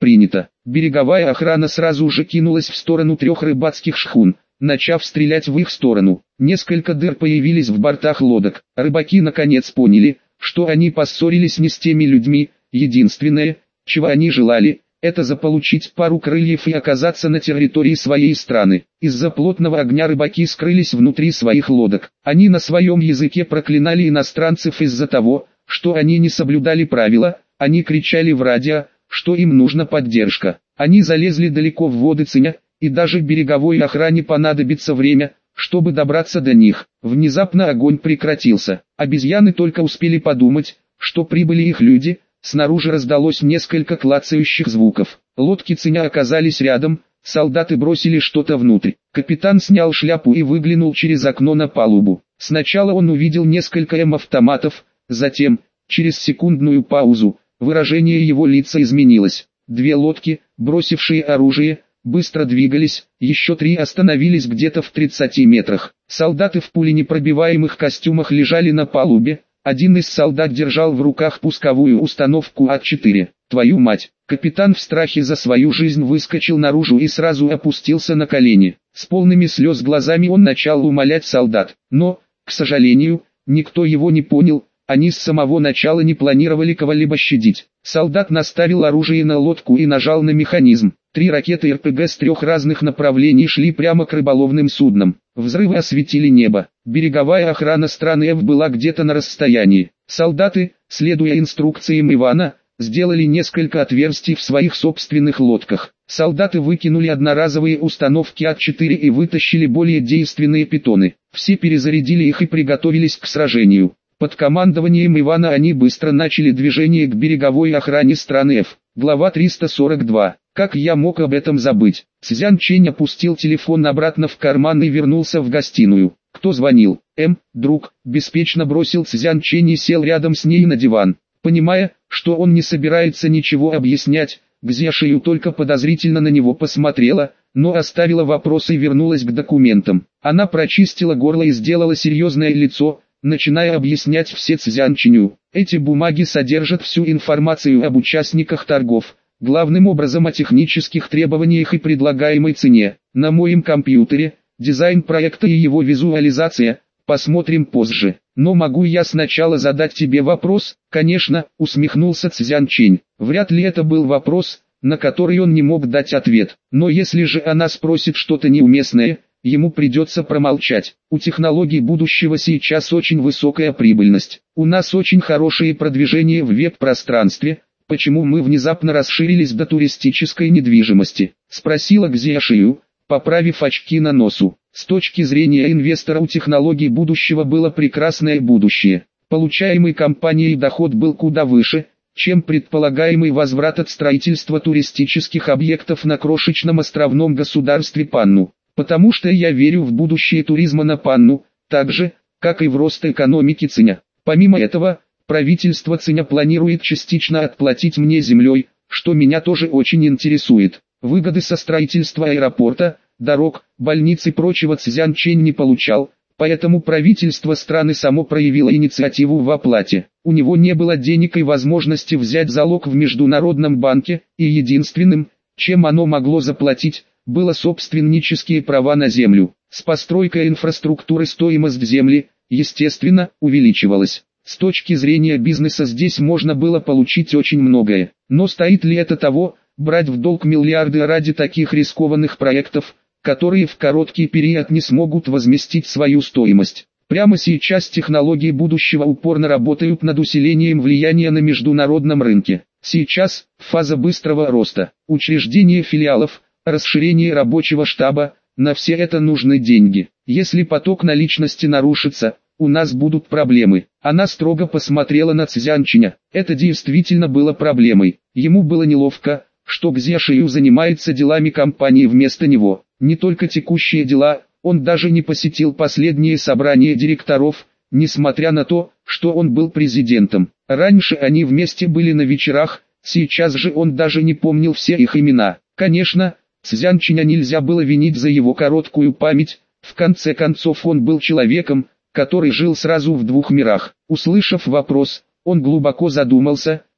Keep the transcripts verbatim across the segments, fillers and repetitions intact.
принято. Береговая охрана сразу же кинулась в сторону трех рыбацких шхун, начав стрелять в их сторону. Несколько дыр появились в бортах лодок. Рыбаки наконец поняли, что они поссорились не с теми людьми. Единственное, чего они желали, это заполучить пару крыльев и оказаться на территории своей страны. Из-за плотного огня рыбаки скрылись внутри своих лодок. Они на своем языке проклинали иностранцев из-за того, что они не соблюдали правила. Они кричали в радио, что им нужна поддержка. Они залезли далеко в воды Циня, и даже береговой охране понадобится время, чтобы добраться до них. Внезапно огонь прекратился. Обезьяны только успели подумать, что прибыли их люди. Снаружи раздалось несколько клацающих звуков. Лодки Циня оказались рядом, солдаты бросили что-то внутрь. Капитан снял шляпу и выглянул через окно на палубу. Сначала он увидел несколько эм-автоматов, затем, через секундную паузу, выражение его лица изменилось. Две лодки, бросившие оружие, быстро двигались, еще три остановились где-то в тридцати метрах. Солдаты в пуленепробиваемых костюмах лежали на палубе. Один из солдат держал в руках пусковую установку А четыре. «Твою мать!» Капитан в страхе за свою жизнь выскочил наружу и сразу опустился на колени. С полными слез глазами он начал умолять солдат. Но, к сожалению, никто его не понял. Они с самого начала не планировали кого-либо щадить. Солдат наставил оружие на лодку и нажал на механизм. Три ракеты эр пэ гэ с трех разных направлений шли прямо к рыболовным суднам. Взрывы осветили небо. Береговая охрана страны F была где-то на расстоянии. Солдаты, следуя инструкциям Ивана, сделали несколько отверстий в своих собственных лодках. Солдаты выкинули одноразовые установки А четыре и вытащили более действенные питоны. Все перезарядили их и приготовились к сражению. Под командованием Ивана они быстро начали движение к береговой охране страны F. Глава триста сорок два. Как я мог об этом забыть? Цзян Чэнь опустил телефон обратно в карман и вернулся в гостиную. Кто звонил? М, друг, беспечно бросил Цзян Чэнь и сел рядом с ней на диван. Понимая, что он не собирается ничего объяснять, Гзя Шию только подозрительно на него посмотрела, но оставила вопрос и вернулась к документам. Она прочистила горло и сделала серьезное лицо, начиная объяснять все Цзян Чэню. Эти бумаги содержат всю информацию об участниках торгов, главным образом о технических требованиях и предлагаемой цене. На моем компьютере, дизайн проекта и его визуализация, посмотрим позже. Но могу я сначала задать тебе вопрос? Конечно, усмехнулся Цзян Чэнь. Вряд ли это был вопрос, на который он не мог дать ответ. Но если же она спросит что-то неуместное, ему придется промолчать. У технологий будущего сейчас очень высокая прибыльность. У нас очень хорошее продвижение в веб-пространстве. Почему мы внезапно расширились до туристической недвижимости? Спросила Гзя Шию, поправив очки на носу. С точки зрения инвестора у технологий будущего было прекрасное будущее. Получаемый компанией доход был куда выше, чем предполагаемый возврат от строительства туристических объектов на крошечном островном государстве Панну. Потому что я верю в будущее туризма на Панну, так же, как и в рост экономики Циня. Помимо этого, правительство Циня планирует частично отплатить мне землей, что меня тоже очень интересует. Выгоды со строительства аэропорта, дорог, больниц и прочего Цзян Чэнь не получал, поэтому правительство страны само проявило инициативу в оплате. У него не было денег и возможности взять залог в Международном банке, и единственным, чем оно могло заплатить, было собственнические права на землю. С постройкой инфраструктуры стоимость земли, естественно, увеличивалась. С точки зрения бизнеса здесь можно было получить очень многое. Но стоит ли это того, брать в долг миллиарды ради таких рискованных проектов, которые в короткий период не смогут возместить свою стоимость? Прямо сейчас технологии будущего упорно работают над усилением влияния на международном рынке. Сейчас, фаза быстрого роста, учреждение филиалов, расширение рабочего штаба, на все это нужны деньги. Если поток наличности нарушится, у нас будут проблемы. Она строго посмотрела на Цзян Чэня. Это действительно было проблемой. Ему было неловко, что Гзя Шию занимается делами компании вместо него. Не только текущие дела, он даже не посетил последнее собрание директоров, несмотря на то, что он был президентом. Раньше они вместе были на вечерах, сейчас же он даже не помнил все их имена. Конечно, Цзян Чэня нельзя было винить за его короткую память, в конце концов он был человеком, который жил сразу в двух мирах. Услышав вопрос, он глубоко задумался,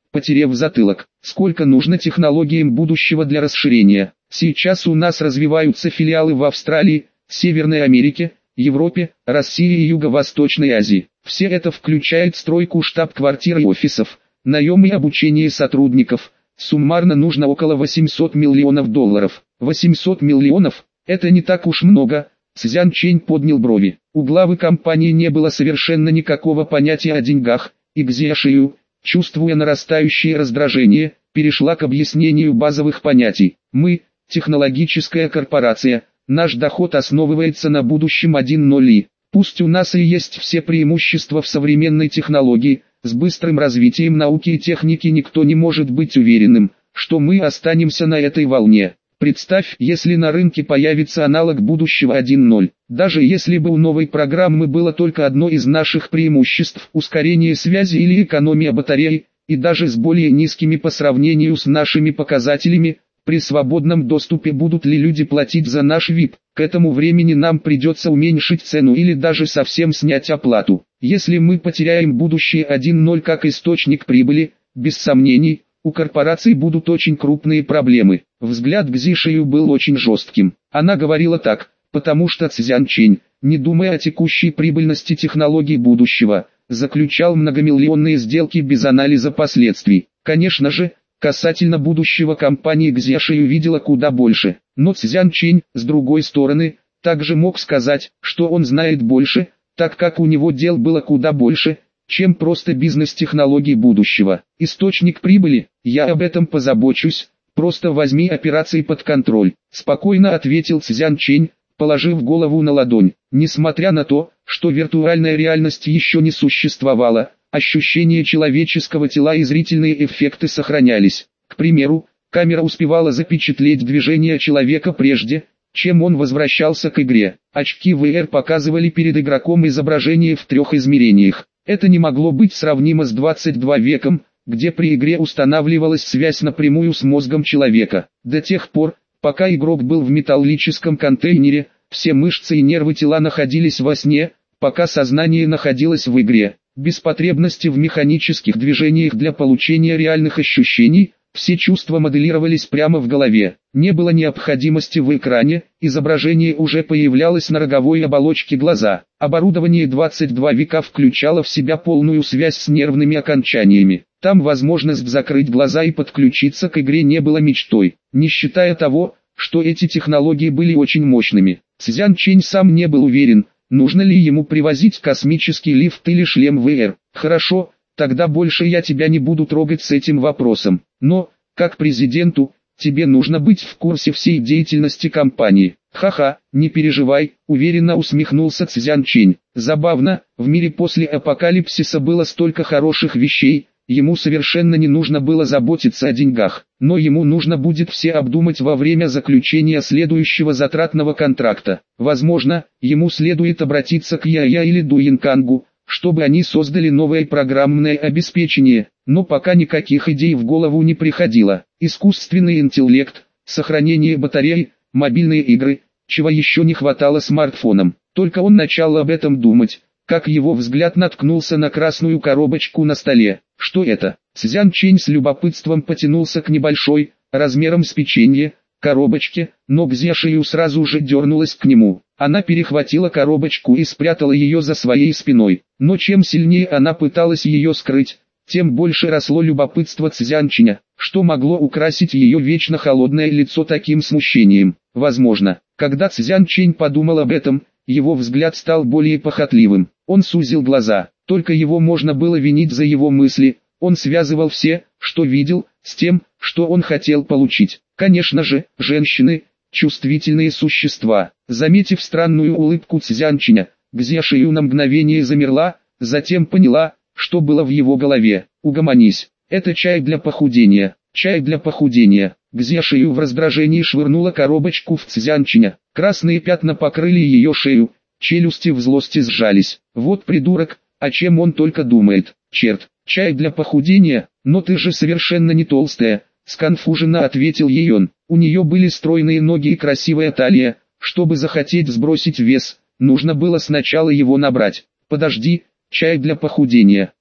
потеряв затылок. Сколько нужно технологиям будущего для расширения? Сейчас у нас развиваются филиалы в Австралии, Северной Америке, Европе, России и Юго-Восточной Азии. Все это включает стройку штаб-квартир и офисов, наем и обучение сотрудников. Суммарно нужно около восьмисот миллионов долларов. восемьсот миллионов – это не так уж много. Цзян Чэнь поднял брови. У главы компании не было совершенно никакого понятия о деньгах, и Цзя Шию, чувствуя нарастающее раздражение, перешла к объяснению базовых понятий. Мы – технологическая корпорация, наш доход основывается на будущем один ноль. Пусть у нас и есть все преимущества в современной технологии, с быстрым развитием науки и техники никто не может быть уверенным, что мы останемся на этой волне. Представь, если на рынке появится аналог будущего один ноль. Даже если бы у новой программы было только одно из наших преимуществ – ускорение связи или экономия батареи, и даже с более низкими по сравнению с нашими показателями, при свободном доступе будут ли люди платить за наш ви ай пи, к этому времени нам придется уменьшить цену или даже совсем снять оплату. Если мы потеряем будущее один ноль как источник прибыли, без сомнений, у корпораций будут очень крупные проблемы. Взгляд Цзя Шию был очень жестким. Она говорила так, потому что Цзян Чэнь, не думая о текущей прибыльности технологий будущего, заключал многомиллионные сделки без анализа последствий. Конечно же, касательно будущего компании Цзя Шию видела куда больше. Но Цзян Чэнь, с другой стороны, также мог сказать, что он знает больше, так как у него дел было куда больше, чем просто бизнес-технологий будущего. Источник прибыли, я об этом позабочусь, просто возьми операции под контроль, спокойно ответил Цзян Чэнь, положив голову на ладонь. Несмотря на то, что виртуальная реальность еще не существовала, ощущение человеческого тела и зрительные эффекты сохранялись. К примеру, камера успевала запечатлеть движение человека прежде, чем он возвращался к игре. Очки ви ар показывали перед игроком изображение в трех измерениях. Это не могло быть сравнимо с двадцать вторым веком, где при игре устанавливалась связь напрямую с мозгом человека. До тех пор, пока игрок был в металлическом контейнере, все мышцы и нервы тела находились во сне, пока сознание находилось в игре. Без потребности в механических движениях для получения реальных ощущений, все чувства моделировались прямо в голове. Не было необходимости в экране, изображение уже появлялось на роговой оболочке глаза. Оборудование двадцать второго века включало в себя полную связь с нервными окончаниями. Там возможность закрыть глаза и подключиться к игре не было мечтой, не считая того, что эти технологии были очень мощными. Цзян Чэнь сам не был уверен, нужно ли ему привозить космический лифт или шлем ви ар. Хорошо, тогда больше я тебя не буду трогать с этим вопросом. Но, как президенту, тебе нужно быть в курсе всей деятельности компании. Ха-ха, не переживай, уверенно усмехнулся Цзян Чэнь. Забавно, в мире после апокалипсиса было столько хороших вещей, ему совершенно не нужно было заботиться о деньгах. Но ему нужно будет все обдумать во время заключения следующего затратного контракта. Возможно, ему следует обратиться к Я-Я или Дуинкангу, чтобы они создали новое программное обеспечение, но пока никаких идей в голову не приходило. Искусственный интеллект, сохранение батарей, мобильные игры, чего еще не хватало смартфонам. Только он начал об этом думать, как его взгляд наткнулся на красную коробочку на столе. Что это? Цзян Чэнь с любопытством потянулся к небольшой, размером с печенье, коробочке, но Цзя Шию сразу же дернулась к нему. Она перехватила коробочку и спрятала ее за своей спиной. Но чем сильнее она пыталась ее скрыть, тем больше росло любопытство Цзян Чэня, что могло украсить ее вечно холодное лицо таким смущением. Возможно, когда Цзян Чэнь подумал об этом, его взгляд стал более похотливым. Он сузил глаза, только его можно было винить за его мысли. Он связывал все, что видел, с тем, что он хотел получить. Конечно же, женщины – чувствительные существа. Заметив странную улыбку Цзян Чэня, Цзя Шию на мгновение замерла, затем поняла, что было в его голове. «Угомонись, это чай для похудения, чай для похудения». Цзя Шию в раздражении швырнула коробочку в Цзян Чэня. Красные пятна покрыли ее шею, челюсти в злости сжались. Вот придурок, о чем он только думает. Черт, чай для похудения, но ты же совершенно не толстая, сконфуженно ответил ей он. У нее были стройные ноги и красивая талия. Чтобы захотеть сбросить вес, нужно было сначала его набрать. Подожди, чай для похудения.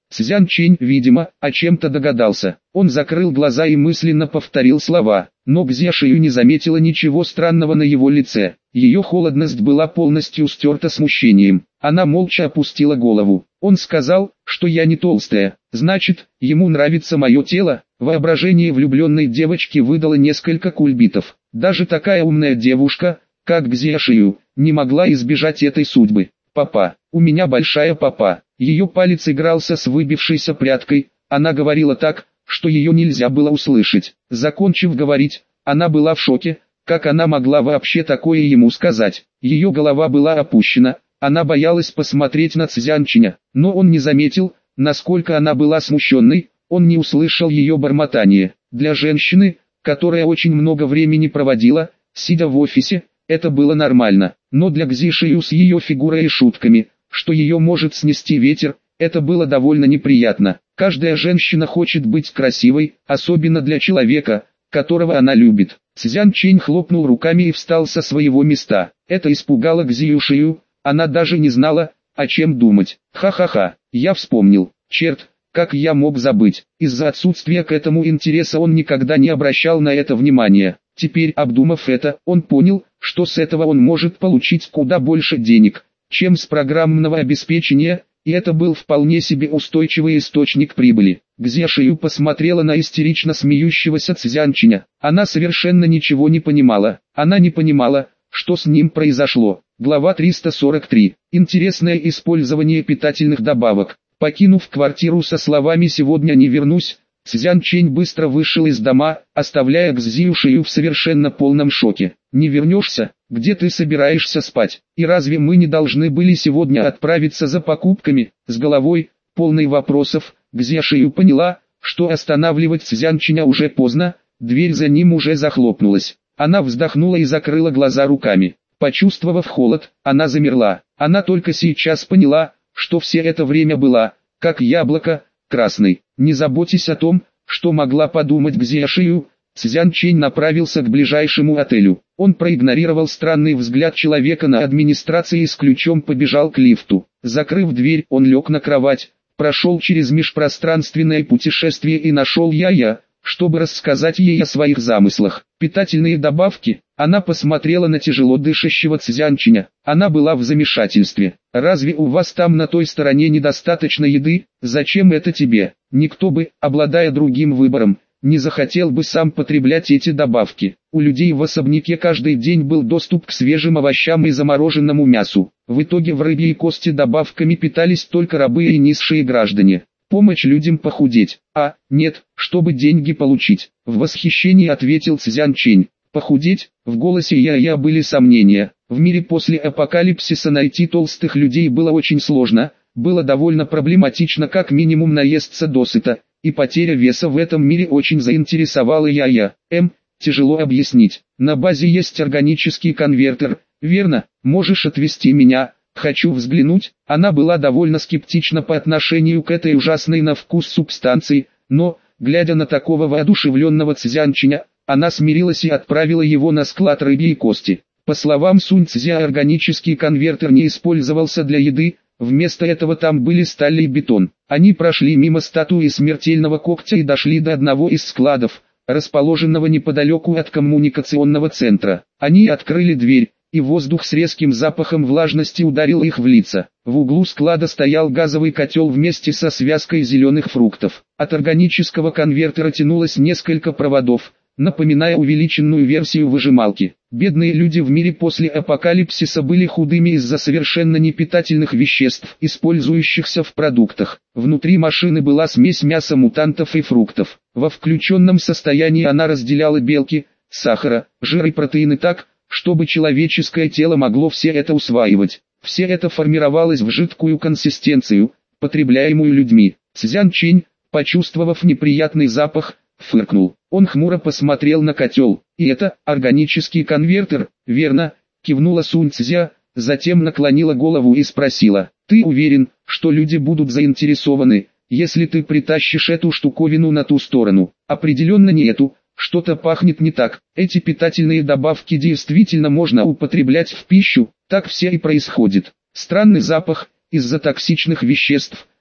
Цзян Чэнь, видимо, о чем-то догадался. Он закрыл глаза и мысленно повторил слова, но Гзя Шию не заметила ничего странного на его лице. Ее холодность была полностью стерта смущением. Она молча опустила голову. Он сказал, что я не толстая, значит, ему нравится мое тело. Воображение влюбленной девочки выдало несколько кульбитов. Даже такая умная девушка, как Гзя Шию, не могла избежать этой судьбы. «Папа, у меня большая папа». Ее палец игрался с выбившейся прядкой. Она говорила так, что ее нельзя было услышать. Закончив говорить, она была в шоке. Как она могла вообще такое ему сказать? Ее голова была опущена. Она боялась посмотреть на Цзян Чэня, но он не заметил, насколько она была смущенной. Он не услышал ее бормотание. Для женщины, которая очень много времени проводила, сидя в офисе, это было нормально. Но для Гзи Шию с ее фигурой и шутками, что ее может снести ветер, это было довольно неприятно. Каждая женщина хочет быть красивой, особенно для человека, которого она любит. Цзян Чэнь хлопнул руками и встал со своего места. Это испугало Гзи Шию, она даже не знала, о чем думать. Ха-ха-ха, я вспомнил. Черт, как я мог забыть. Из-за отсутствия к этому интереса он никогда не обращал на это внимания. Теперь, обдумав это, он понял, что с этого он может получить куда больше денег, чем с программного обеспечения, и это был вполне себе устойчивый источник прибыли. Гзя Шию посмотрела на истерично смеющегося Цзян Чэня. Она совершенно ничего не понимала. Она не понимала, что с ним произошло. Глава триста сорок три. Интересное использование питательных добавок. Покинув квартиру со словами «сегодня не вернусь», Цзян Чэнь быстро вышел из дома, оставляя Гзю Шию в совершенно полном шоке. «Не вернешься? Где ты собираешься спать? И разве мы не должны были сегодня отправиться за покупками?» С головой, полной вопросов, Гзя Шию поняла, что останавливать Цзян Чэня уже поздно, дверь за ним уже захлопнулась. Она вздохнула и закрыла глаза руками. Почувствовав холод, она замерла. Она только сейчас поняла, что все это время была, как яблоко, красной. Не заботьтесь о том, что могла подумать Гзя Шию. Цзян Чэнь направился к ближайшему отелю. Он проигнорировал странный взгляд человека на администрации и с ключом побежал к лифту. Закрыв дверь, он лег на кровать, прошел через межпространственное путешествие и нашел Я-Я, чтобы рассказать ей о своих замыслах. Питательные добавки. Она посмотрела на тяжело дышащего Цзян Чэня. Она была в замешательстве. «Разве у вас там на той стороне недостаточно еды? Зачем это тебе?» Никто бы, обладая другим выбором, не захотел бы сам потреблять эти добавки. У людей в особняке каждый день был доступ к свежим овощам и замороженному мясу. В итоге в рыбе и кости добавками питались только рабы и низшие граждане. Помощь людям похудеть. А, нет, чтобы деньги получить. В восхищении ответил Цзян Чэнь. Похудеть? В голосе Я-Я были сомнения. В мире после апокалипсиса найти толстых людей было очень сложно. Было довольно проблематично как минимум наесться досыта. И потеря веса в этом мире очень заинтересовала Я-Я. М, тяжело объяснить. На базе есть органический конвертер, верно? Можешь отвезти меня? Хочу взглянуть. Она была довольно скептична по отношению к этой ужасной на вкус субстанции, но, глядя на такого воодушевленного Цзян Чэня, она смирилась и отправила его на склад рыбы и кости. По словам Сунь Цзя, органический конвертер не использовался для еды, вместо этого там были сталь и бетон. Они прошли мимо статуи смертельного когтя и дошли до одного из складов, расположенного неподалеку от коммуникационного центра. Они открыли дверь, и воздух с резким запахом влажности ударил их в лица. В углу склада стоял газовый котел вместе со связкой зеленых фруктов. От органического конвертера тянулось несколько проводов, напоминая увеличенную версию выжималки. Бедные люди в мире после апокалипсиса были худыми из-за совершенно непитательных веществ, использующихся в продуктах. Внутри машины была смесь мяса мутантов и фруктов. Во включенном состоянии она разделяла белки, сахара, жир и протеины так, чтобы человеческое тело могло все это усваивать. Все это формировалось в жидкую консистенцию, потребляемую людьми. Цзян Чэнь, почувствовав неприятный запах, фыркнул. Он хмуро посмотрел на котел. «И это органический конвертер, верно?» — кивнула Сунь Цзя, затем наклонила голову и спросила. «Ты уверен, что люди будут заинтересованы, если ты притащишь эту штуковину на ту сторону?» «Определенно не эту. Что-то пахнет не так. Эти питательные добавки действительно можно употреблять в пищу, так все и происходит. Странный запах, из-за токсичных веществ,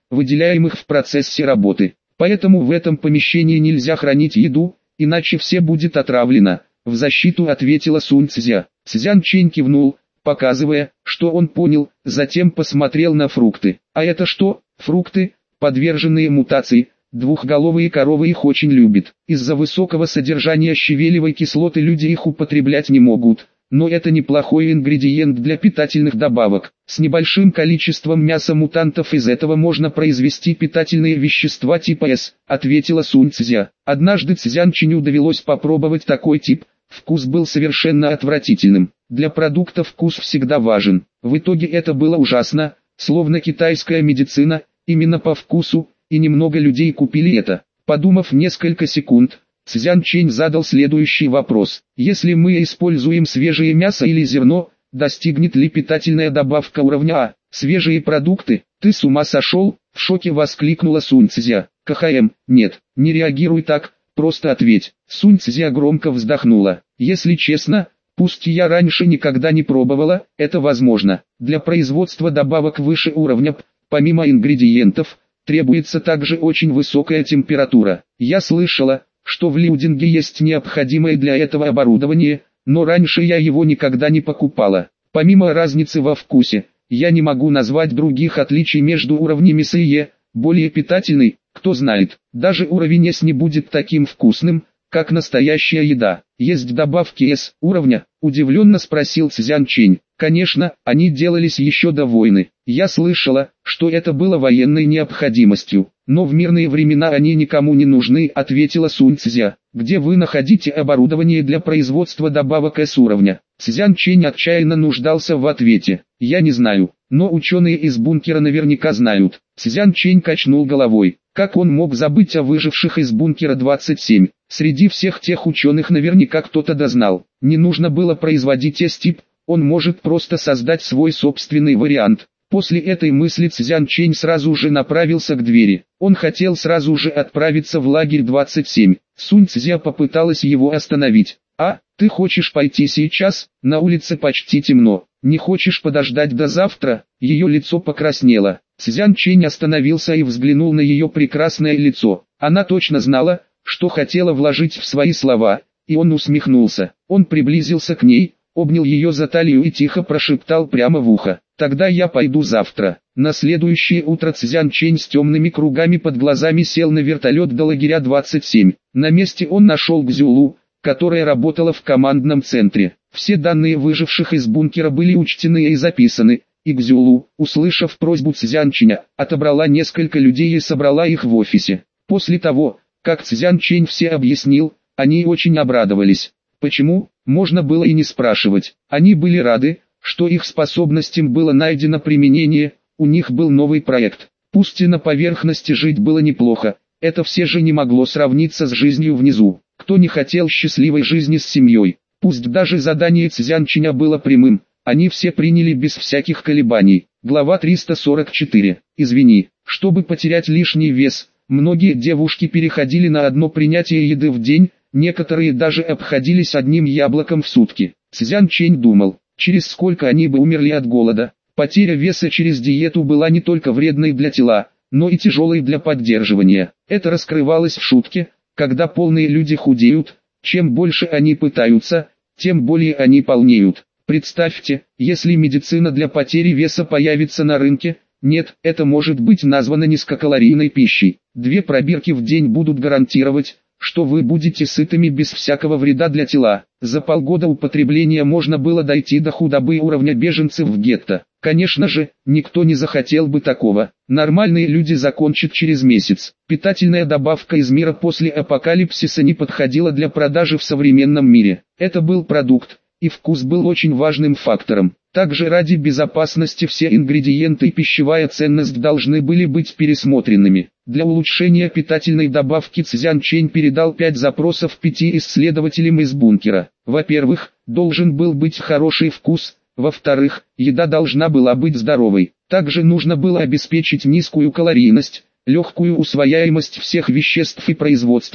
выделяемых в процессе работы. Поэтому в этом помещении нельзя хранить еду, иначе все будет отравлено. В защиту ответила Сунь Цзя. Цзян Чэнь кивнул, показывая, что он понял, затем посмотрел на фрукты. А это что? Фрукты, подверженные мутации. Двухголовые коровы их очень любят. Из-за высокого содержания щавелевой кислоты люди их употреблять не могут. Но это неплохой ингредиент для питательных добавок. С небольшим количеством мяса мутантов из этого можно произвести питательные вещества типа С, ответила Сунь Цзя. Однажды Цзян Чэню довелось попробовать такой тип. Вкус был совершенно отвратительным. Для продукта вкус всегда важен. В итоге это было ужасно, словно китайская медицина, именно по вкусу, и немного людей купили это. Подумав несколько секунд, Цзян Чэнь задал следующий вопрос. Если мы используем свежее мясо или зерно, достигнет ли питательная добавка уровня А? Свежие продукты? Ты с ума сошел? В шоке воскликнула Сунь Цзя. КХМ, нет, не реагируй так, просто ответь. Сунь Цзя громко вздохнула. Если честно, пусть я раньше никогда не пробовала, это возможно. Для производства добавок выше уровня, помимо ингредиентов, требуется также очень высокая температура. Я слышала, что в Лиудинге есть необходимое для этого оборудование, но раньше я его никогда не покупала. Помимо разницы во вкусе, я не могу назвать других отличий между уровнями С и Е. Более питательный, кто знает, даже уровень С не будет таким вкусным, как настоящая еда. Есть добавки С уровня? Удивленно спросил Цзян Чэнь. Конечно, они делались еще до войны. Я слышала, что это было военной необходимостью, но в мирные времена они никому не нужны, ответила Сунь Цзя. Где вы находите оборудование для производства добавок С уровня? Цзян Чэнь отчаянно нуждался в ответе. Я не знаю, но ученые из бункера наверняка знают. Цзян Чэнь качнул головой. Как он мог забыть о выживших из бункера двадцать семь? Среди всех тех ученых наверняка кто-то дознал. Не нужно было производить С-тип, он может просто создать свой собственный вариант. После этой мысли Цзян Чэнь сразу же направился к двери. Он хотел сразу же отправиться в лагерь двадцать семь. Сунь Цзя попыталась его остановить. «А, ты хочешь пойти сейчас? На улице почти темно. Не хочешь подождать до завтра?» Ее лицо покраснело. Цзян Чэнь остановился и взглянул на ее прекрасное лицо. Она точно знала, что хотела вложить в свои слова, и он усмехнулся. Он приблизился к ней, обнял ее за талию и тихо прошептал прямо в ухо. «Тогда я пойду завтра». На следующее утро Цзян Чэнь с темными кругами под глазами сел на вертолет до лагеря двадцать семь. На месте он нашел Гзюлу, которая работала в командном центре. Все данные выживших из бункера были учтены и записаны, и Гзюлу, услышав просьбу Цзян Чэня, отобрала несколько людей и собрала их в офисе. После того, как Цзян Чэнь все объяснил, они очень обрадовались. Почему? Можно было и не спрашивать. Они были рады, что их способностям было найдено применение, у них был новый проект. Пусть и на поверхности жить было неплохо, это все же не могло сравниться с жизнью внизу. Кто не хотел счастливой жизни с семьей? Пусть даже задание Цзян Чэня было прямым, они все приняли без всяких колебаний. Глава триста сорок четыре. Извини, чтобы потерять лишний вес, многие девушки переходили на одно принятие еды в день, некоторые даже обходились одним яблоком в сутки. Цзян Чэнь думал, через сколько они бы умерли от голода. Потеря веса через диету была не только вредной для тела, но и тяжелой для поддерживания. Это раскрывалось в шутке: когда полные люди худеют, чем больше они пытаются, тем более они полнеют. Представьте, если медицина для потери веса появится на рынке. Нет, это может быть названо низкокалорийной пищей. Две пробирки в день будут гарантировать, что вы будете сытыми без всякого вреда для тела. За полгода употребления можно было дойти до худобы уровня беженцев в гетто. Конечно же, никто не захотел бы такого. Нормальные люди закончат через месяц. Питательная добавка из мира после апокалипсиса не подходила для продажи в современном мире. Это был продукт, и вкус был очень важным фактором. Также ради безопасности все ингредиенты и пищевая ценность должны были быть пересмотренными. Для улучшения питательной добавки Цзян Чэнь передал пять запросов пяти исследователям из бункера. Во-первых, должен был быть хороший вкус. Во-вторых, еда должна была быть здоровой. Также нужно было обеспечить низкую калорийность, легкую усвояемость всех веществ и производство.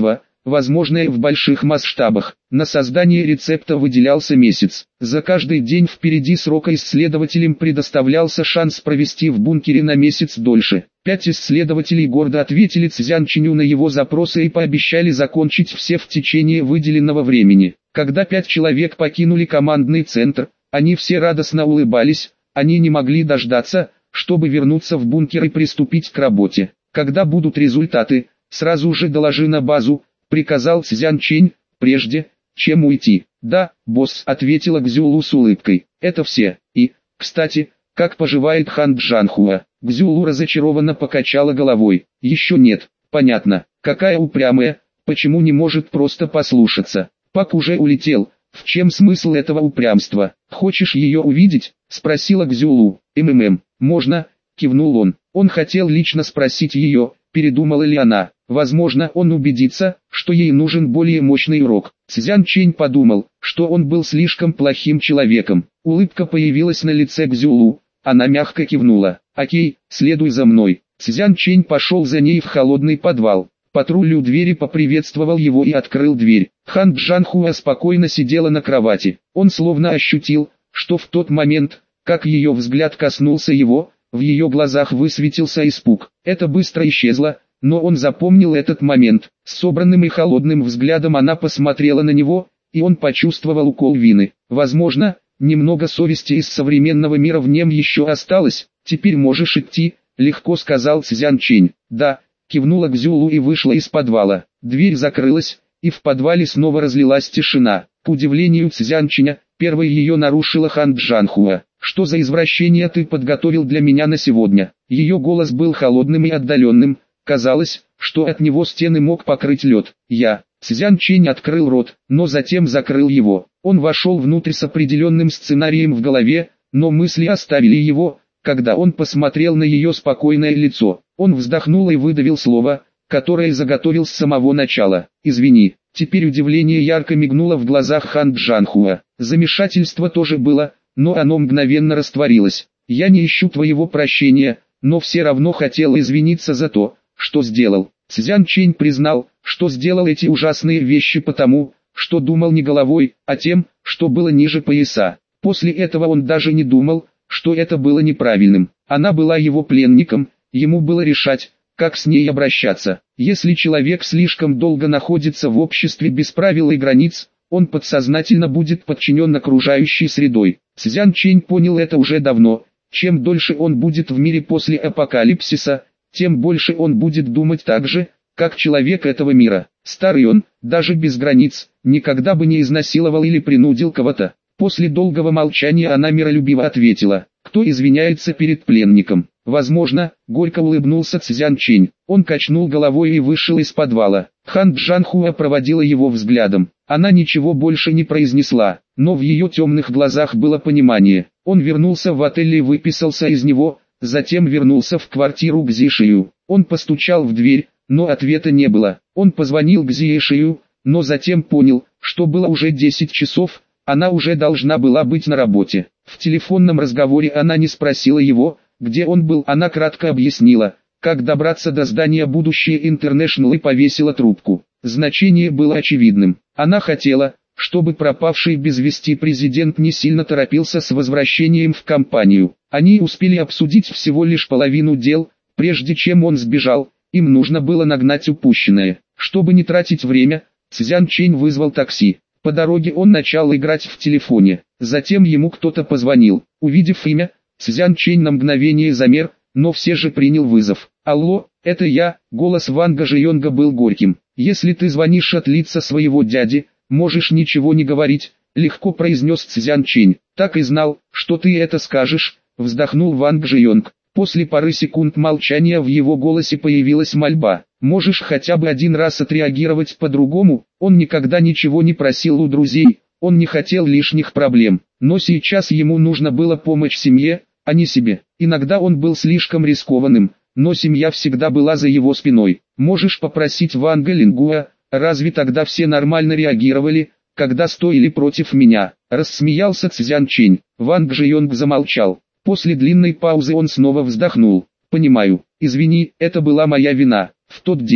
возможное в больших масштабах. На создание рецепта выделялся месяц. За каждый день впереди срока исследователям предоставлялся шанс провести в бункере на месяц дольше. Пять исследователей гордо ответили Цзянчиню на его запросы и пообещали закончить все в течение выделенного времени. Когда пять человек покинули командный центр, они все радостно улыбались, они не могли дождаться, чтобы вернуться в бункер и приступить к работе. Когда будут результаты, сразу же доложи на базу, приказал Цзянчень, прежде, чем уйти. Да, босс, ответила Гзюлу с улыбкой. Это все. И, кстати, как поживает хан Джанхуа? Гзюлу разочарованно покачала головой. Еще нет. Понятно. Какая упрямая, почему не может просто послушаться? Пак уже улетел. В чем смысл этого упрямства? Хочешь ее увидеть? Спросила Гзюлу. МММ. Можно? Кивнул он. Он хотел лично спросить ее, передумала ли она. Возможно, он убедится, что ей нужен более мощный урок. Цзянчень подумал, что он был слишком плохим человеком. Улыбка появилась на лице Гзюлу. Она мягко кивнула. «Окей, следуй за мной». Цзянчень пошел за ней в холодный подвал. Патруль у двери поприветствовал его и открыл дверь. Хан Джанхуа спокойно сидела на кровати. Он словно ощутил, что в тот момент, как ее взгляд коснулся его, в ее глазах высветился испуг. Это быстро исчезло, но он запомнил этот момент. С собранным и холодным взглядом она посмотрела на него, и он почувствовал укол вины. Возможно, немного совести из современного мира в нем еще осталось. «Теперь можешь идти», — легко сказал Цзянчень. «Да», — кивнула Гзюлу и вышла из подвала. Дверь закрылась, и в подвале снова разлилась тишина. К удивлению Цзянченя, первой ее нарушила хан Джанхуа. «Что за извращение ты подготовил для меня на сегодня?» Ее голос был холодным и отдаленным. Казалось, что от него стены мог покрыть лед. «Я». Цзянчень открыл рот, но затем закрыл его. Он вошел внутрь с определенным сценарием в голове, но мысли оставили его, когда он посмотрел на ее спокойное лицо. Он вздохнул и выдавил слово, которое заготовил с самого начала. «Извини». Теперь удивление ярко мигнуло в глазах хан Джанхуа. Замешательство тоже было, но оно мгновенно растворилось. «Я не ищу твоего прощения, но все равно хотел извиниться за то, что сделал». Цзянчень признал, что сделал эти ужасные вещи потому, что думал не головой, а тем, что было ниже пояса. После этого он даже не думал, что это было неправильным. Она была его пленником, ему было решать, как с ней обращаться. Если человек слишком долго находится в обществе без правил и границ, он подсознательно будет подчинен окружающей средой. Цзянчень понял это уже давно. Чем дольше он будет в мире после апокалипсиса, тем больше он будет думать так же, как человек этого мира. Старый он, даже без границ, никогда бы не изнасиловал или принудил кого-то. После долгого молчания она миролюбиво ответила: «Кто извиняется перед пленником?» «Возможно», — горько улыбнулся Цзянчень. Он качнул головой и вышел из подвала. Хан Джанхуа проводила его взглядом. Она ничего больше не произнесла, но в ее темных глазах было понимание. Он вернулся в отель и выписался из него, затем вернулся в квартиру к Зишию. Он постучал в дверь, но ответа не было. Он позвонил к Зишию, но затем понял, что было уже десять часов, она уже должна была быть на работе. В телефонном разговоре она не спросила его, где он был. Она кратко объяснила, как добраться до здания «Будущее Интернешнл» и повесила трубку. Значение было очевидным. Она хотела, чтобы пропавший без вести президент не сильно торопился с возвращением в компанию. Они успели обсудить всего лишь половину дел, прежде чем он сбежал, им нужно было нагнать упущенное. Чтобы не тратить время, Цзянчень вызвал такси. По дороге он начал играть в телефоне. Затем ему кто-то позвонил. Увидев имя, Цзянчень на мгновение замер, но все же принял вызов. «Алло, это я», — голос Ванга Жионга был горьким. «Если ты звонишь от лица своего дяди, можешь ничего не говорить», — легко произнес Цзянчень. «Так и знал, что ты это скажешь», — вздохнул Ванг Жионг. После пары секунд молчания в его голосе появилась мольба. «Можешь хотя бы один раз отреагировать по-другому?» Он никогда ничего не просил у друзей, он не хотел лишних проблем, но сейчас ему нужно было помочь семье, а не себе. Иногда он был слишком рискованным, но семья всегда была за его спиной. «Можешь попросить Ванга Лингуа, разве тогда все нормально реагировали, когда стояли против меня?» Рассмеялся Цзянчень. Ванг Жионг замолчал. После длинной паузы он снова вздохнул. «Понимаю, извини, это была моя вина. В тот день,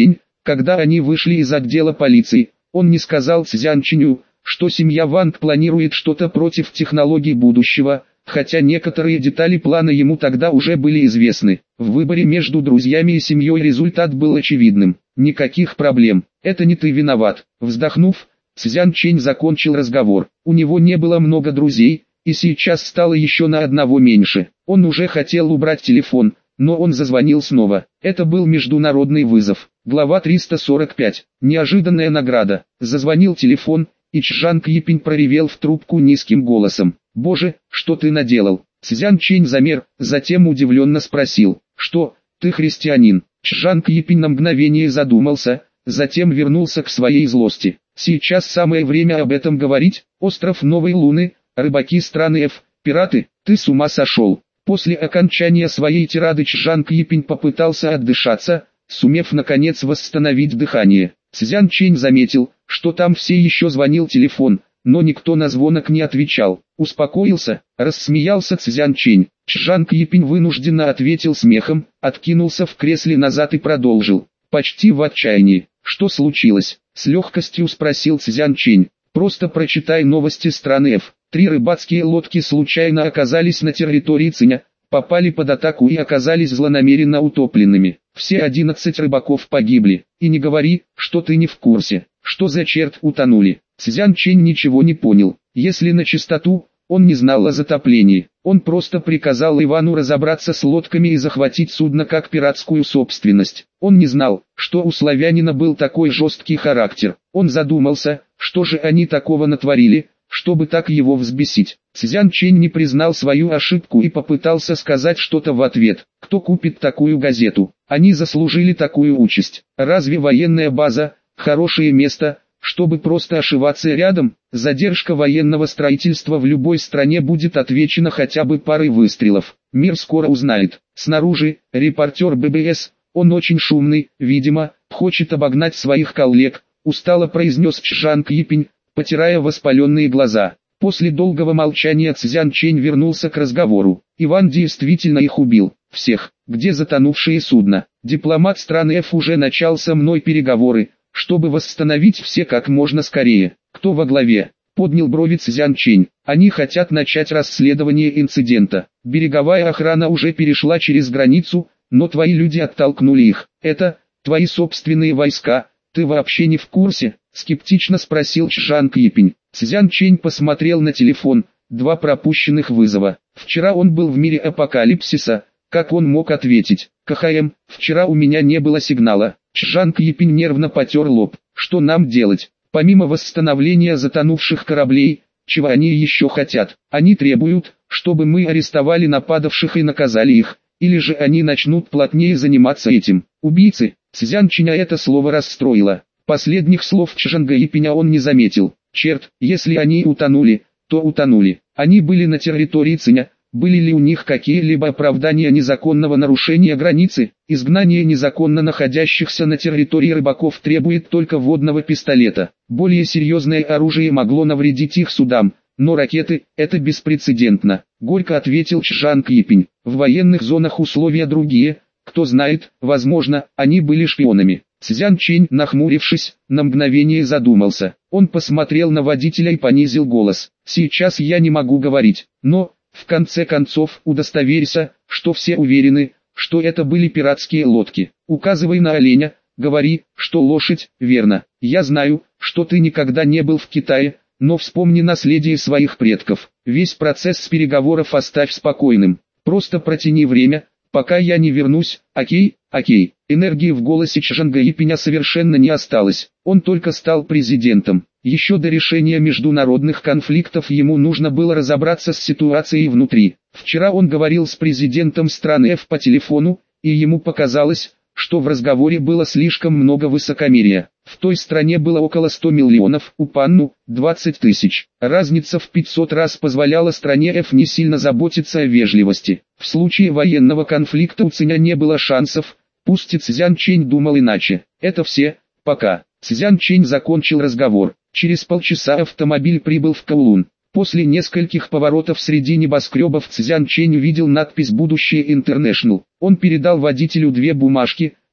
Когда они вышли из отдела полиции, он не сказал Цзян Чиню, что семья Ванг планирует что-то против технологий будущего, хотя некоторые детали плана ему тогда уже были известны. В выборе между друзьями и семьей результат был очевидным. Никаких проблем, это не ты виноват. Вздохнув, Цзян Чэнь закончил разговор. У него не было много друзей, и сейчас стало еще на одного меньше. Он уже хотел убрать телефон, но он зазвонил снова. Это был международный вызов. Глава триста сорок пять. Неожиданная награда. Зазвонил телефон, и Чжанг Йипинь проревел в трубку низким голосом. «Боже, что ты наделал?» Цзян Чэнь замер, затем удивленно спросил. «Что, ты христианин?» Чжанг Йипинь на мгновение задумался, затем вернулся к своей злости. «Сейчас самое время об этом говорить. Остров Новой Луны, рыбаки страны F, пираты, ты с ума сошел?» После окончания своей тирады Чжанг Йипинь попытался отдышаться, сумев наконец восстановить дыхание. Цзян Чэнь заметил, что там все еще звонил телефон, но никто на звонок не отвечал. Успокоился, рассмеялся Цзян Чэнь. Чжанг Йипинь вынужденно ответил смехом, откинулся в кресле назад и продолжил. Почти в отчаянии. «Что случилось?» — с легкостью спросил Цзян Чэнь. «Просто прочитай новости страны F. Три рыбацкие лодки случайно оказались на территории Циня, попали под атаку и оказались злонамеренно утопленными. Все одиннадцать рыбаков погибли. И не говори, что ты не в курсе. Что за черт утонули?» Цзян Чэнь ничего не понял. Если на чистоту, он не знал о затоплении. Он просто приказал Ивану разобраться с лодками и захватить судно как пиратскую собственность. Он не знал, что у славянина был такой жесткий характер. Он задумался, что же они такого натворили, чтобы так его взбесить. Цзян Чэнь не признал свою ошибку и попытался сказать что-то в ответ. Кто купит такую газету? Они заслужили такую участь. Разве военная база – хорошее место, чтобы просто ошиваться рядом? Задержка военного строительства в любой стране будет отвечена хотя бы парой выстрелов. Мир скоро узнает. Снаружи, репортер бэ бэ эс, он очень шумный, видимо, хочет обогнать своих коллег, устало произнес Чжанг Йипинь, потирая воспаленные глаза. После долгого молчания Цзян Чэнь вернулся к разговору. Иван действительно их убил. Всех. Где затонувшие судна? Дипломат страны F уже начал со мной переговоры, чтобы восстановить все как можно скорее. Кто во главе? Поднял брови Цзян Чэнь. Они хотят начать расследование инцидента. Береговая охрана уже перешла через границу, но твои люди оттолкнули их. Это твои собственные войска. Ты вообще не в курсе? Скептично спросил Чжанг Йипинь. Цзян Чэнь посмотрел на телефон. Два пропущенных вызова. Вчера он был в мире апокалипсиса. Как он мог ответить? КХМ, вчера у меня не было сигнала. Чжанг Йипинь нервно потер лоб. Что нам делать? Помимо восстановления затонувших кораблей, чего они еще хотят? Они требуют, чтобы мы арестовали нападавших и наказали их. Или же они начнут плотнее заниматься этим. Убийцы. Цзян Чэня это слово расстроило. Последних слов Чжанга Йипиня он не заметил. Черт, если они утонули, то утонули. Они были на территории Циня. Были ли у них какие-либо оправдания незаконного нарушения границы? Изгнание незаконно находящихся на территории рыбаков требует только водного пистолета. Более серьезное оружие могло навредить их судам, но ракеты – это беспрецедентно. Горько ответил Чжанг Йипинь. В военных зонах условия другие, кто знает, возможно, они были шпионами. Цзян Чэнь, нахмурившись, на мгновение задумался. Он посмотрел на водителя и понизил голос. «Сейчас я не могу говорить, но, в конце концов, удостоверься, что все уверены, что это были пиратские лодки. Указывай на оленя, говори, что лошадь, верно. Я знаю, что ты никогда не был в Китае, но вспомни наследие своих предков. Весь процесс переговоров оставь спокойным. Просто протяни время, пока я не вернусь, окей, окей». Энергии в голосе Чжанга Йипиня совершенно не осталось. Он только стал президентом. Еще до решения международных конфликтов ему нужно было разобраться с ситуацией внутри. Вчера он говорил с президентом страны F по телефону, и ему показалось, что в разговоре было слишком много высокомерия. В той стране было около ста миллионов, у Панну – двадцать тысяч. Разница в пятьсот раз позволяла стране F не сильно заботиться о вежливости. В случае военного конфликта у Циня не было шансов, пусть и Цзян Чэнь думал иначе. Это все, пока. Цзян Чэнь закончил разговор. Через полчаса автомобиль прибыл в Каолун. После нескольких поворотов среди небоскребов Цзян Чэнь увидел надпись «Будущее Интернешнл». Он передал водителю две бумажки,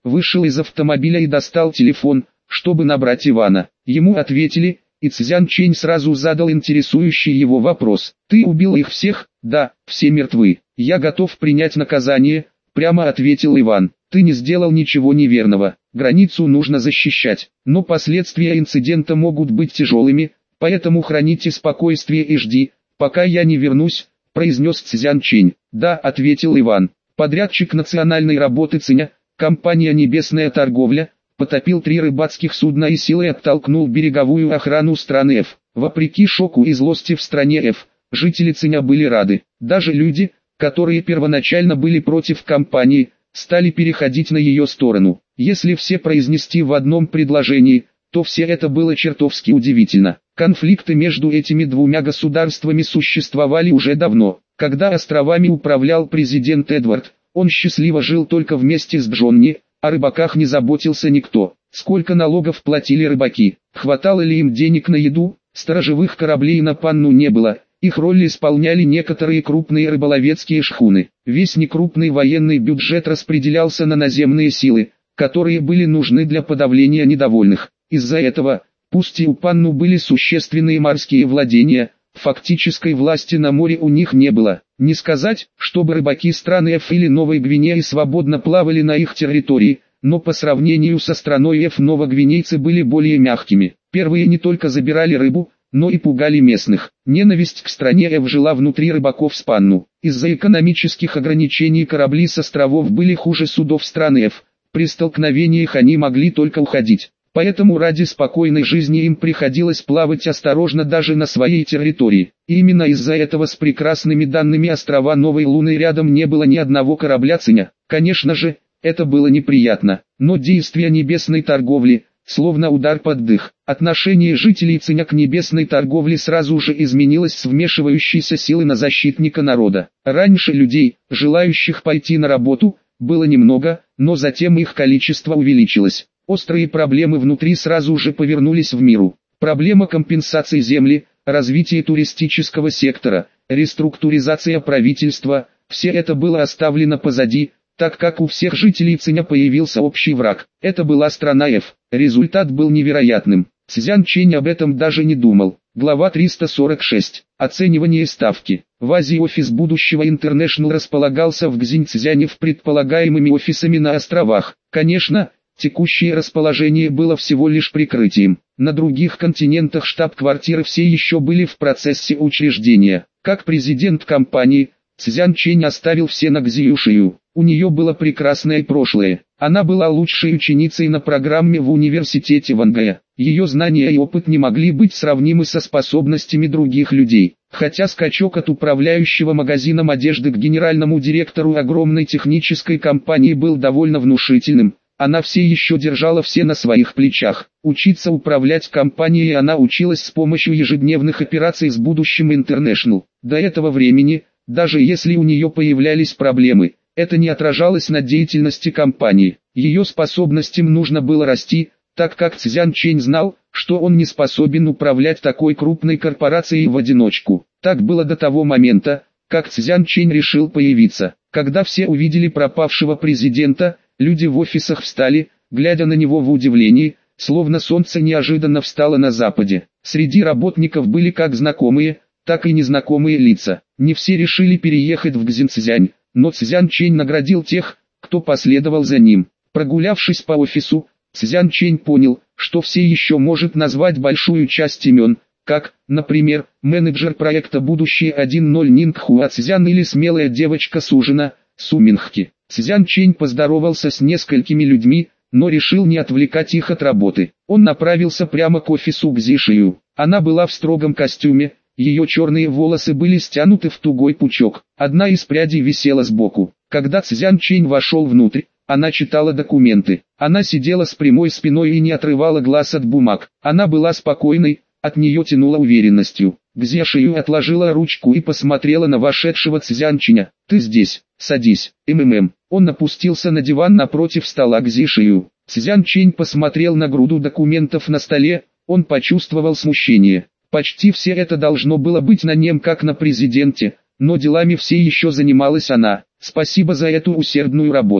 вышел из автомобиля и достал телефон, чтобы набрать Ивана. Ему ответили, и Цзян Чэнь сразу задал интересующий его вопрос. «Ты убил их всех?» «Да, все мертвы. Я готов принять наказание», — прямо ответил Иван. «Ты не сделал ничего неверного. Границу нужно защищать, но последствия инцидента могут быть тяжелыми, поэтому храните спокойствие и жди, пока я не вернусь», — произнес Цзян Чэнь. «Да», — ответил Иван. Подрядчик национальной работы Циня, компания «Небесная торговля», потопил три рыбацких судна и силой оттолкнул береговую охрану страны F. Вопреки шоку и злости в стране F, жители Циня были рады. Даже люди, которые первоначально были против компании, стали переходить на ее сторону. Если все произнести в одном предложении, то все это было чертовски удивительно. Конфликты между этими двумя государствами существовали уже давно. Когда островами управлял президент Эдвард, он счастливо жил только вместе с Джонни, о рыбаках не заботился никто. Сколько налогов платили рыбаки, хватало ли им денег на еду, сторожевых кораблей на Панну не было, их роль исполняли некоторые крупные рыболовецкие шхуны. Весь некрупный военный бюджет распределялся на наземные силы, которые были нужны для подавления недовольных. Из-за этого, пусть и у Панну были существенные морские владения, фактической власти на море у них не было. Не сказать, чтобы рыбаки страны F или Новой Гвинеи свободно плавали на их территории, но по сравнению со страной F новогвинейцы были более мягкими. Первые не только забирали рыбу, но и пугали местных. Ненависть к стране F жила внутри рыбаков с Панну. Из-за экономических ограничений корабли с островов были хуже судов страны F. При столкновениях они могли только уходить. Поэтому ради спокойной жизни им приходилось плавать осторожно даже на своей территории. И именно из-за этого с прекрасными данными острова Новой Луны рядом не было ни одного корабля Циня. Конечно же, это было неприятно, но действия небесной торговли, словно удар под дых. Отношение жителей Циня к небесной торговле сразу же изменилось с вмешивающейся силы на защитника народа. Раньше людей, желающих пойти на работу, было немного, но затем их количество увеличилось. Острые проблемы внутри сразу же повернулись в миру. Проблема компенсации земли, развитие туристического сектора, реструктуризация правительства – все это было оставлено позади, так как у всех жителей Циня появился общий враг. Это была страна F. Результат был невероятным. Цзян Чэнь об этом даже не думал. Глава триста сорок шесть. Оценивание ставки. В Азии офис будущего International располагался в Гзиньцзяне в предполагаемыми офисами на островах. Конечно, текущее расположение было всего лишь прикрытием. На других континентах штаб-квартиры все еще были в процессе учреждения. Как президент компании, Цзян Чэнь оставил все на Гзиюшию. У нее было прекрасное прошлое. Она была лучшей ученицей на программе в университете Вангая. Ее знания и опыт не могли быть сравнимы со способностями других людей. Хотя скачок от управляющего магазином одежды к генеральному директору огромной технической компании был довольно внушительным, она все еще держала все на своих плечах. Учиться управлять компанией она училась с помощью ежедневных операций с будущим International. До этого времени, даже если у нее появлялись проблемы, это не отражалось на деятельности компании. Ее способностям нужно было расти, так как Цзян Чэнь знал, что он не способен управлять такой крупной корпорацией в одиночку. Так было до того момента, как Цзян Чэнь решил появиться. Когда все увидели пропавшего президента, люди в офисах встали, глядя на него в удивлении, словно солнце неожиданно встало на западе. Среди работников были как знакомые, так и незнакомые лица. Не все решили переехать в Гзиньцзянь, но Цзян Чэнь наградил тех, кто последовал за ним. Прогулявшись по офису, Цзян Чэнь понял, что все еще может назвать большую часть имен, как, например, менеджер проекта «Будущее один ноль» Нинг Хуа Цзян или смелая девочка Сужина, Су Минхки. Цзян Чэнь поздоровался с несколькими людьми, но решил не отвлекать их от работы. Он направился прямо к офису Гзишию. Она была в строгом костюме, ее черные волосы были стянуты в тугой пучок, одна из прядей висела сбоку. Когда Цзян Чэнь вошел внутрь, она читала документы. Она сидела с прямой спиной и не отрывала глаз от бумаг. Она была спокойной, от нее тянуло уверенностью. Гзишию отложила ручку и посмотрела на вошедшего Цзян Чэня. «Ты здесь, садись, МММ». Он опустился на диван напротив стола Гзишию. Цзян Чэнь посмотрел на груду документов на столе, он почувствовал смущение. Почти все это должно было быть на нем как на президенте, но делами все еще занималась она. «Спасибо за эту усердную работу.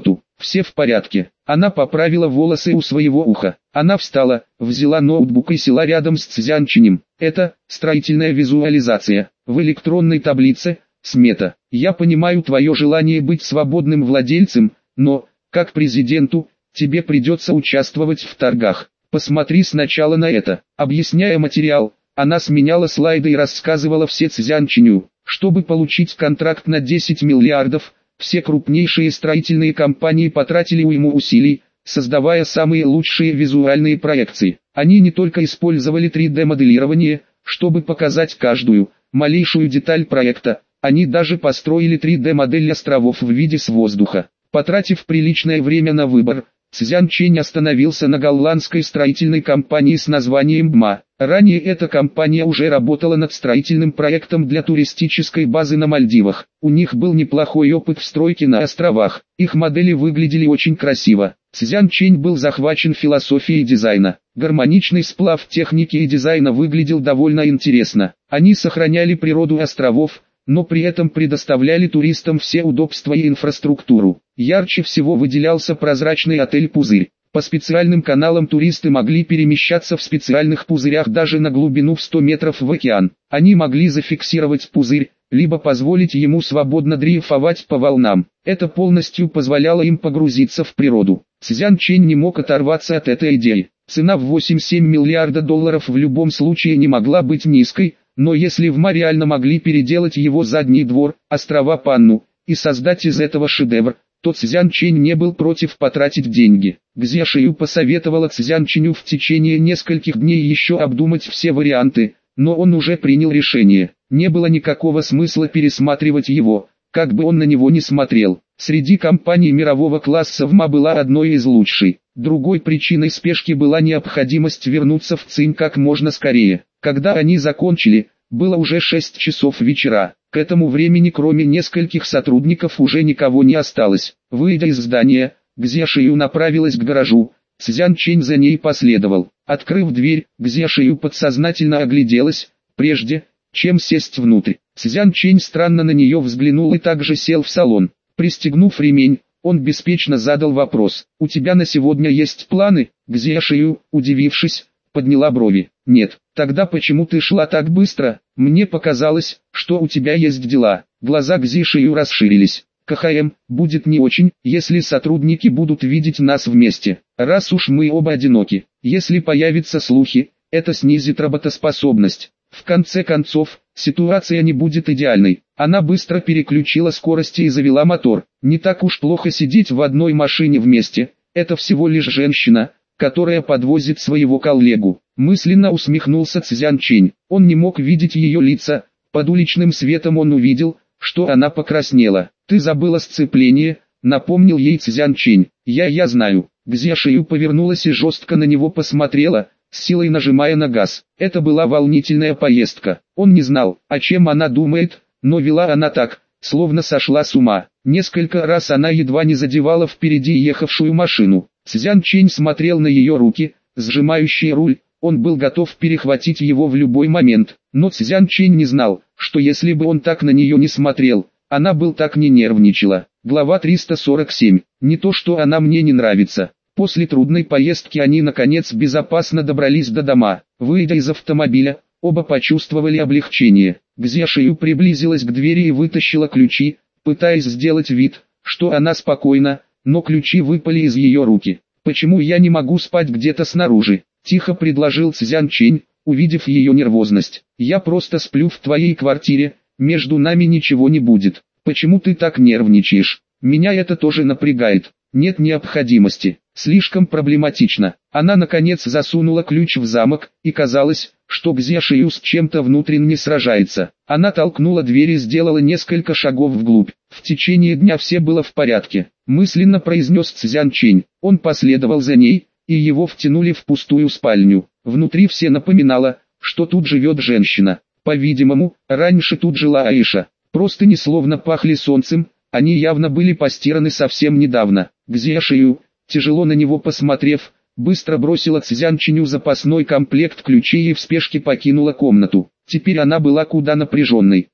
Все в порядке. Она поправила волосы у своего уха. Она встала, взяла ноутбук и села рядом с Цзянчинем. Это строительная визуализация. В электронной таблице смета. Я понимаю твое желание быть свободным владельцем, но, как президенту, тебе придется участвовать в торгах. Посмотри сначала на это. Объясняя материал, она сменяла слайды и рассказывала все Цзянчиню. Чтобы получить контракт на десять миллиардов, все крупнейшие строительные компании потратили уйму усилий, создавая самые лучшие визуальные проекции. Они не только использовали три дэ моделирование, чтобы показать каждую, малейшую деталь проекта, они даже построили три дэ модель островов в виде с воздуха. Потратив приличное время на выбор, Цзянчень остановился на голландской строительной компании с названием бэ эм а. Ранее эта компания уже работала над строительным проектом для туристической базы на Мальдивах. У них был неплохой опыт в стройке на островах. Их модели выглядели очень красиво. Цзянчень был захвачен философией дизайна. Гармоничный сплав техники и дизайна выглядел довольно интересно. Они сохраняли природу островов, но при этом предоставляли туристам все удобства и инфраструктуру. Ярче всего выделялся прозрачный отель «Пузырь». По специальным каналам туристы могли перемещаться в специальных пузырях даже на глубину в сто метров в океан. Они могли зафиксировать пузырь, либо позволить ему свободно дрейфовать по волнам. Это полностью позволяло им погрузиться в природу. Цзянчень не мог оторваться от этой идеи. Цена в восемь-семь миллиарда долларов в любом случае не могла быть низкой, но если в бэ эм а реально могли переделать его задний двор, острова Панну, и создать из этого шедевр, то Цзянчень не был против потратить деньги. Гзя Шию посоветовала Цзянченю в течение нескольких дней еще обдумать все варианты, но он уже принял решение. Не было никакого смысла пересматривать его, как бы он на него ни смотрел. Среди компаний мирового класса вэ эм а была одной из лучших. Другой причиной спешки была необходимость вернуться в ЦИН как можно скорее. Когда они закончили, было уже шесть часов вечера. К этому времени кроме нескольких сотрудников уже никого не осталось. Выйдя из здания, Гзя Шию направилась к гаражу. Цзянчень за ней последовал. Открыв дверь, Гзя Шию подсознательно огляделась, прежде чем сесть внутрь. Цзянчень странно на нее взглянул и также сел в салон. Пристегнув ремень, он беспечно задал вопрос: «У тебя на сегодня есть планы?» Гзя Шию, удивившись, подняла брови. «Нет». «Тогда почему ты шла так быстро? Мне показалось, что у тебя есть дела». Глаза Гзя Шию расширились. «ка ха эм будет не очень, если сотрудники будут видеть нас вместе. Раз уж мы оба одиноки. Если появятся слухи, это снизит работоспособность. В конце концов, ситуация не будет идеальной». Она быстро переключила скорости и завела мотор. «Не так уж плохо сидеть в одной машине вместе. Это всего лишь женщина, которая подвозит своего коллегу». Мысленно усмехнулся Цзянчень. Он не мог видеть ее лица. Под уличным светом он увидел, что она покраснела. «Ты забыла сцепление», — напомнил ей Цзянчень. «Я, я знаю». Гзя Шию повернулась и жестко на него посмотрела, с силой нажимая на газ. Это была волнительная поездка. Он не знал, о чем она думает, но вела она так, словно сошла с ума. Несколько раз она едва не задевала впереди ехавшую машину. Цзянчень смотрел на ее руки, сжимающие руль. Он был готов перехватить его в любой момент, но Цзянчень не знал, что если бы он так на нее не смотрел, она бы так не нервничала. Глава триста сорок семь. Не то что она мне не нравится. После трудной поездки они наконец безопасно добрались до дома. Выйдя из автомобиля, оба почувствовали облегчение. Гзя Шию приблизилась к двери и вытащила ключи, пытаясь сделать вид, что она спокойна, но ключи выпали из ее руки. «Почему я не могу спать где-то снаружи?» — тихо предложил Цзянчень, увидев ее нервозность. «Я просто сплю в твоей квартире, между нами ничего не будет. Почему ты так нервничаешь? Меня это тоже напрягает. Нет необходимости. Слишком проблематично». Она наконец засунула ключ в замок, и казалось, что Гзя Шию с чем-то внутренне сражается. Она толкнула дверь и сделала несколько шагов вглубь. В течение дня все было в порядке, мысленно произнес Цзянчень. Он последовал за ней, и его втянули в пустую спальню. Внутри все напоминало, что тут живет женщина. По-видимому, раньше тут жила Аиша. Простыни словно пахли солнцем, они явно были постираны совсем недавно. Гзя Шию, тяжело на него посмотрев, быстро бросила Цзянченю запасной комплект ключей и в спешке покинула комнату. Теперь она была куда напряженной.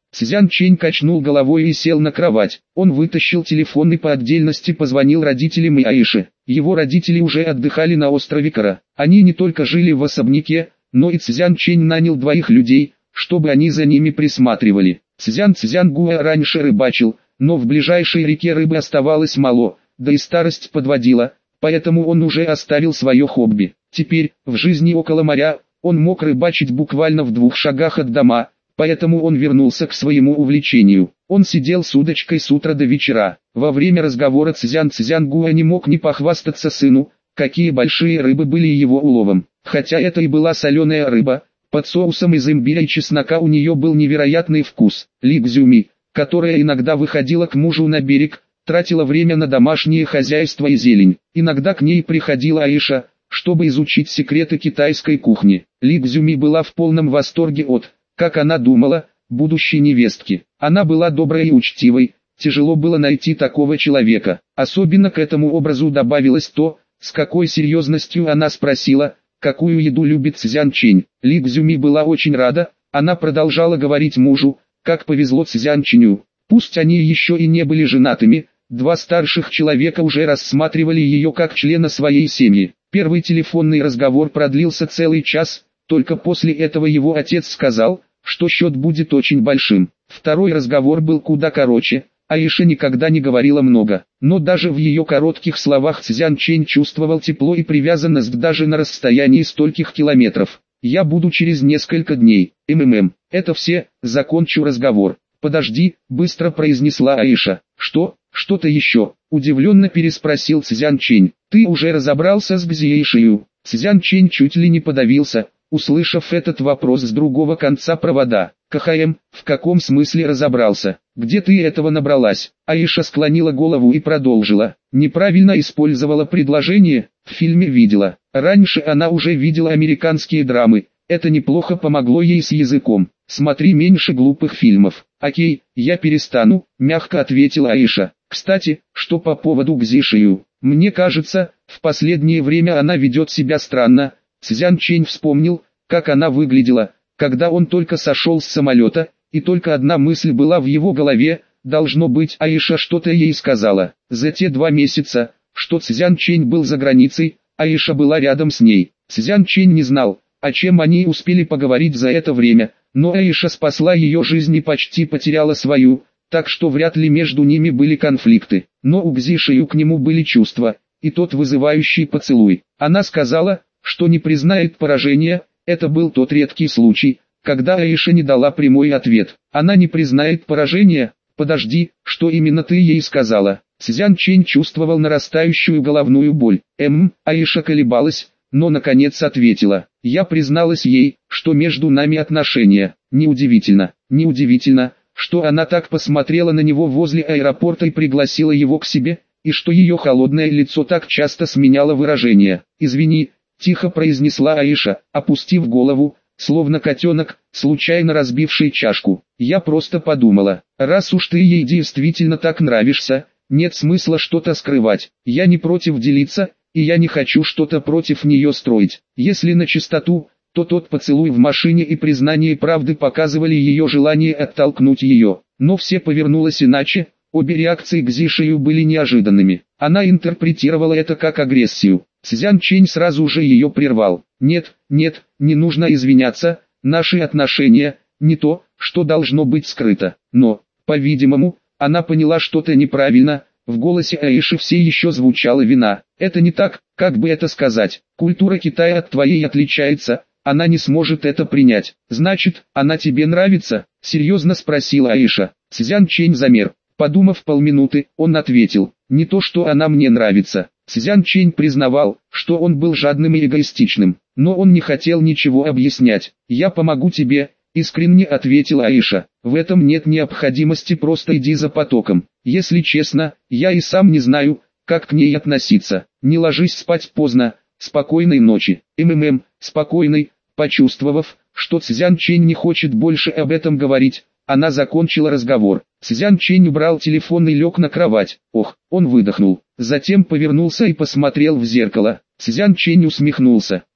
Цзян Чэнь качнул головой и сел на кровать. Он вытащил телефон и по отдельности позвонил родителям и Аише. Его родители уже отдыхали на острове Кара. Они не только жили в особняке, но и Цзян Чэнь нанял двоих людей, чтобы они за ними присматривали. Цзян Цзян Гуэ раньше рыбачил, но в ближайшей реке рыбы оставалось мало, да и старость подводила, поэтому он уже оставил свое хобби. Теперь, в жизни около моря, он мог рыбачить буквально в двух шагах от дома, поэтому он вернулся к своему увлечению. Он сидел с удочкой с утра до вечера. Во время разговора Цзян Цзян Гуэ не мог не похвастаться сыну, какие большие рыбы были его уловом. Хотя это и была соленая рыба, под соусом из имбиря и чеснока у нее был невероятный вкус. Ли Цзюми, которая иногда выходила к мужу на берег, тратила время на домашнее хозяйство и зелень. Иногда к ней приходила Аиша, чтобы изучить секреты китайской кухни. Ли Цзюми была в полном восторге от, как она думала, будущей невестки. Она была доброй и учтивой, тяжело было найти такого человека. Особенно к этому образу добавилось то, с какой серьезностью она спросила, какую еду любит Цзян Чэнь. Ли Цзюми была очень рада, она продолжала говорить мужу, как повезло Цзян Чэню. Пусть они еще и не были женатыми, два старших человека уже рассматривали ее как члена своей семьи. Первый телефонный разговор продлился целый час, только после этого его отец сказал, что счет будет очень большим. Второй разговор был куда короче. Аиша никогда не говорила много, но даже в ее коротких словах Цзян Чэнь чувствовал тепло и привязанность даже на расстоянии стольких километров. «Я буду через несколько дней, МММ, это все, закончу разговор». «Подожди», — быстро произнесла Аиша. «Что, что-то еще?» — удивленно переспросил Цзян Чэнь. «Ты уже разобрался с Гзиэйшию?» Цзян Чэнь чуть ли не подавился, услышав этот вопрос с другого конца провода. «КХМ, в каком смысле разобрался? Где ты этого набралась?» Аиша склонила голову и продолжила. «Неправильно использовала предложение, в фильме видела. Раньше она уже видела американские драмы, это неплохо помогло ей с языком. Смотри меньше глупых фильмов». «Окей, я перестану», — мягко ответила Аиша. «Кстати, что по поводу Гзишию? Мне кажется, в последнее время она ведет себя странно». Цзян Чэнь вспомнил, как она выглядела, когда он только сошел с самолета, и только одна мысль была в его голове, должно быть, Аиша что-то ей сказала. За те два месяца, что Цзян Чэнь был за границей, Аиша была рядом с ней. Цзян Чэнь не знал, о чем они успели поговорить за это время, но Аиша спасла ее жизнь и почти потеряла свою, так что вряд ли между ними были конфликты. Но у Гзишию к нему были чувства, и тот вызывающий поцелуй. Она сказала, что не признает поражения. Это был тот редкий случай, когда Аиша не дала прямой ответ. Она не признает поражения? Подожди, что именно ты ей сказала? Цзян Чэнь чувствовал нарастающую головную боль. Эм, Аиша колебалась, но наконец ответила. Я призналась ей, что между нами отношения. Неудивительно, неудивительно, что она так посмотрела на него возле аэропорта и пригласила его к себе, и что ее холодное лицо так часто сменяло выражение. «Извини», — тихо произнесла Аиша, опустив голову, словно котенок, случайно разбивший чашку. «Я просто подумала, раз уж ты ей действительно так нравишься, нет смысла что-то скрывать. Я не против делиться, и я не хочу что-то против нее строить. Если на чистоту, то тот поцелуй в машине и признание правды показывали ее желание оттолкнуть ее. Но все повернулось иначе, обе реакции к Гзишию были неожиданными. Она интерпретировала это как агрессию. Цзян Чэнь сразу же ее прервал. «Нет, нет, не нужно извиняться, наши отношения, не то, что должно быть скрыто». Но, по-видимому, она поняла что-то неправильно, в голосе Аиши все еще звучала вина. «Это не так, как бы это сказать, культура Китая от твоей отличается, она не сможет это принять». «Значит, она тебе нравится?» — серьезно спросила Аиша. Цзян Чэнь замер. Подумав полминуты, он ответил, «Не то, что она мне нравится». Цзян Чэнь признавал, что он был жадным и эгоистичным, но он не хотел ничего объяснять. «Я помогу тебе», — искренне ответила Аиша. «В этом нет необходимости, просто иди за потоком. Если честно, я и сам не знаю, как к ней относиться. Не ложись спать поздно, спокойной ночи». МММ, спокойной. Почувствовав, что Цзян Чэнь не хочет больше об этом говорить, она закончила разговор. Цзян Чэнь убрал телефон и лег на кровать. Ох, он выдохнул. Затем повернулся и посмотрел в зеркало. Цзян Чэнь усмехнулся.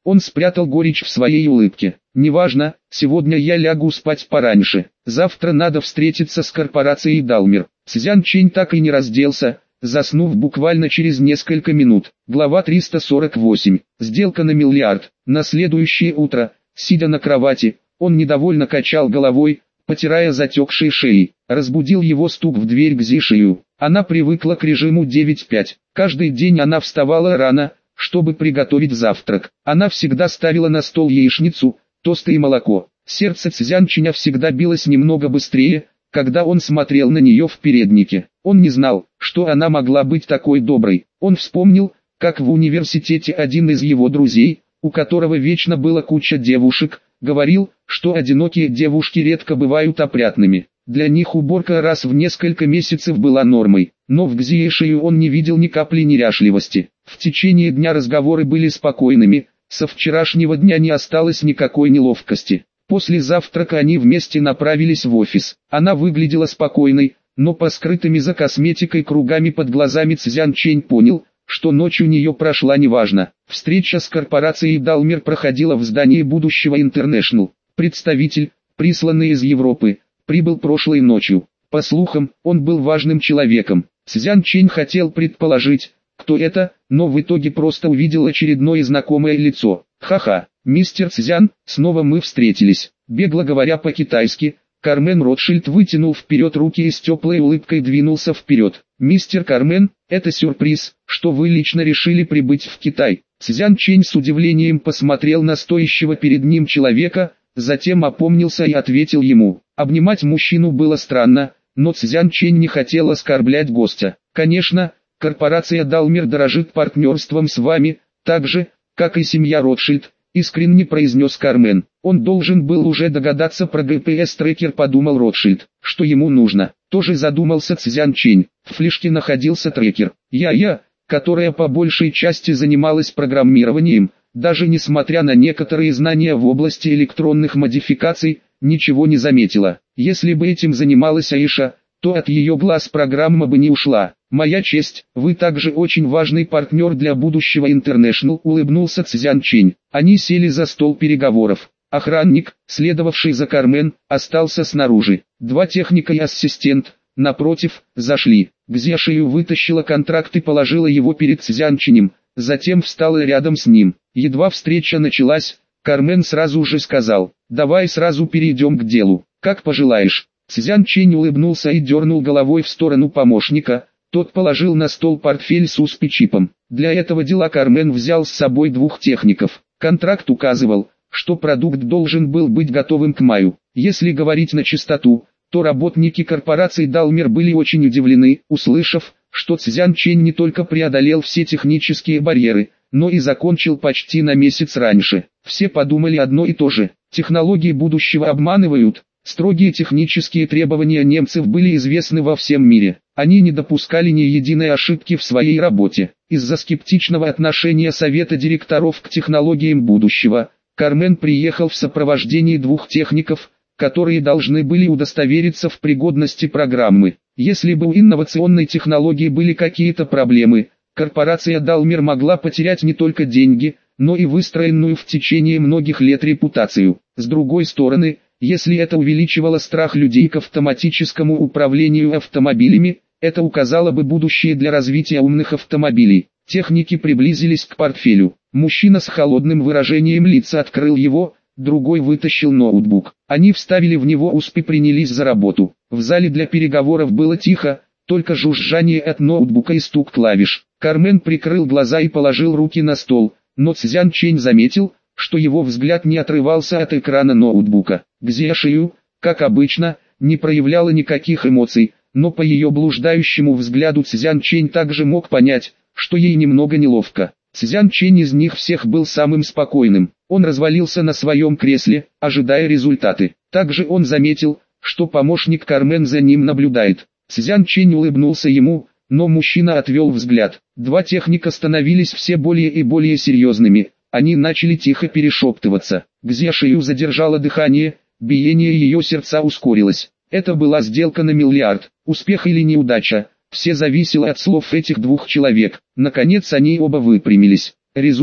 Он спрятал горечь в своей улыбке. «Неважно, сегодня я лягу спать пораньше. Завтра надо встретиться с корпорацией Далмер». Цзян Чэнь так и не разделся, заснув буквально через несколько минут. Глава триста сорок восемь. Сделка на миллиард. На следующее утро, сидя на кровати, он недовольно качал головой, потирая затекшие шеи. Разбудил его стук в дверь Гзи Шию. Она привыкла к режиму девять пять. Каждый день она вставала рано, чтобы приготовить завтрак. Она всегда ставила на стол яичницу, тосты и молоко. Сердце Цзян Чэня всегда билось немного быстрее, когда он смотрел на нее в переднике. Он не знал, что она могла быть такой доброй. Он вспомнил, как в университете один из его друзей, у которого вечно была куча девушек, говорил, что одинокие девушки редко бывают опрятными. Для них уборка раз в несколько месяцев была нормой, но в Гзи Шию он не видел ни капли неряшливости. В течение дня разговоры были спокойными, со вчерашнего дня не осталось никакой неловкости. После завтрака они вместе направились в офис. Она выглядела спокойной, но по скрытыми за косметикой кругами под глазами Цзян Чэнь понял, что ночь у нее прошла неважно. Встреча с корпорацией Далмер проходила в здании будущего International. Представитель, присланный из Европы, прибыл прошлой ночью. По слухам, он был важным человеком. Цзян Чэнь хотел предположить, кто это, но в итоге просто увидел очередное знакомое лицо. «Ха-ха, мистер Цзян, снова мы встретились». Бегло говоря по-китайски, Кармен Ротшильд вытянул вперед руки и с теплой улыбкой двинулся вперед. «Мистер Кармен, это сюрприз, что вы лично решили прибыть в Китай». Цзян Чэнь с удивлением посмотрел на стоящего перед ним человека, затем опомнился и ответил ему. Обнимать мужчину было странно, но Цзян Чэнь не хотел оскорблять гостя. «Конечно, корпорация Далмер дорожит партнерством с вами, так же, как и семья Ротшильд», искренне произнес Кармен. Он должен был уже догадаться про джи пи эс-трекер, подумал Ротшильд. Что ему нужно? Тоже задумался Цзян Чэнь. В флешке находился трекер. Я-Я, которая по большей части занималась программированием, даже несмотря на некоторые знания в области электронных модификаций, ничего не заметила. Если бы этим занималась Аиша, то от ее глаз программа бы не ушла. «Моя честь, вы также очень важный партнер для будущего International», улыбнулся Цзян Чэнь. Они сели за стол переговоров. Охранник, следовавший за Кармен, остался снаружи. Два техника и ассистент, напротив, зашли. Гзи Шию вытащила контракт и положила его перед Цзян Чэнем, затем встала рядом с ним. Едва встреча началась, Кармен сразу же сказал: «Давай сразу перейдем к делу, как пожелаешь». Цзян Чэнь улыбнулся и дернул головой в сторону помощника. Тот положил на стол портфель с ю эс пи-чипом. Для этого дела Кармен взял с собой двух техников. Контракт указывал, что продукт должен был быть готовым к маю. Если говорить на чистоту, то работники корпорации Далмер были очень удивлены, услышав, что Цзян Чэнь не только преодолел все технические барьеры, но и закончил почти на месяц раньше. Все подумали одно и то же: технологии будущего обманывают. Строгие технические требования немцев были известны во всем мире. Они не допускали ни единой ошибки в своей работе. Из-за скептичного отношения совета директоров к технологиям будущего, Кармен приехал в сопровождении двух техников, которые должны были удостовериться в пригодности программы. Если бы у инновационной технологии были какие-то проблемы, корпорация Далмер могла потерять не только деньги, но и выстроенную в течение многих лет репутацию. С другой стороны, если это увеличивало страх людей к автоматическому управлению автомобилями, это указало бы будущее для развития умных автомобилей. Техники приблизились к портфелю. Мужчина с холодным выражением лица открыл его, другой вытащил ноутбук. Они вставили в него ю эс пи и принялись за работу. В зале для переговоров было тихо, только жужжание от ноутбука и стук клавиш. Кармен прикрыл глаза и положил руки на стол, но Цзян Чэнь заметил, что его взгляд не отрывался от экрана ноутбука. Гзи Шию, как обычно, не проявляла никаких эмоций, но по ее блуждающему взгляду Цзян Чэнь также мог понять, что ей немного неловко. Цзян Чэнь из них всех был самым спокойным. Он развалился на своем кресле, ожидая результаты. Также он заметил, что помощник Кармен за ним наблюдает. Цзян Чэнь улыбнулся ему, но мужчина отвел взгляд. Два техника становились все более и более серьезными. Они начали тихо перешептываться. Гзи Шию задержала дыхание, биение ее сердца ускорилось. Это была сделка на миллиард. Успех или неудача, все зависело от слов этих двух человек. Наконец они оба выпрямились. Результат,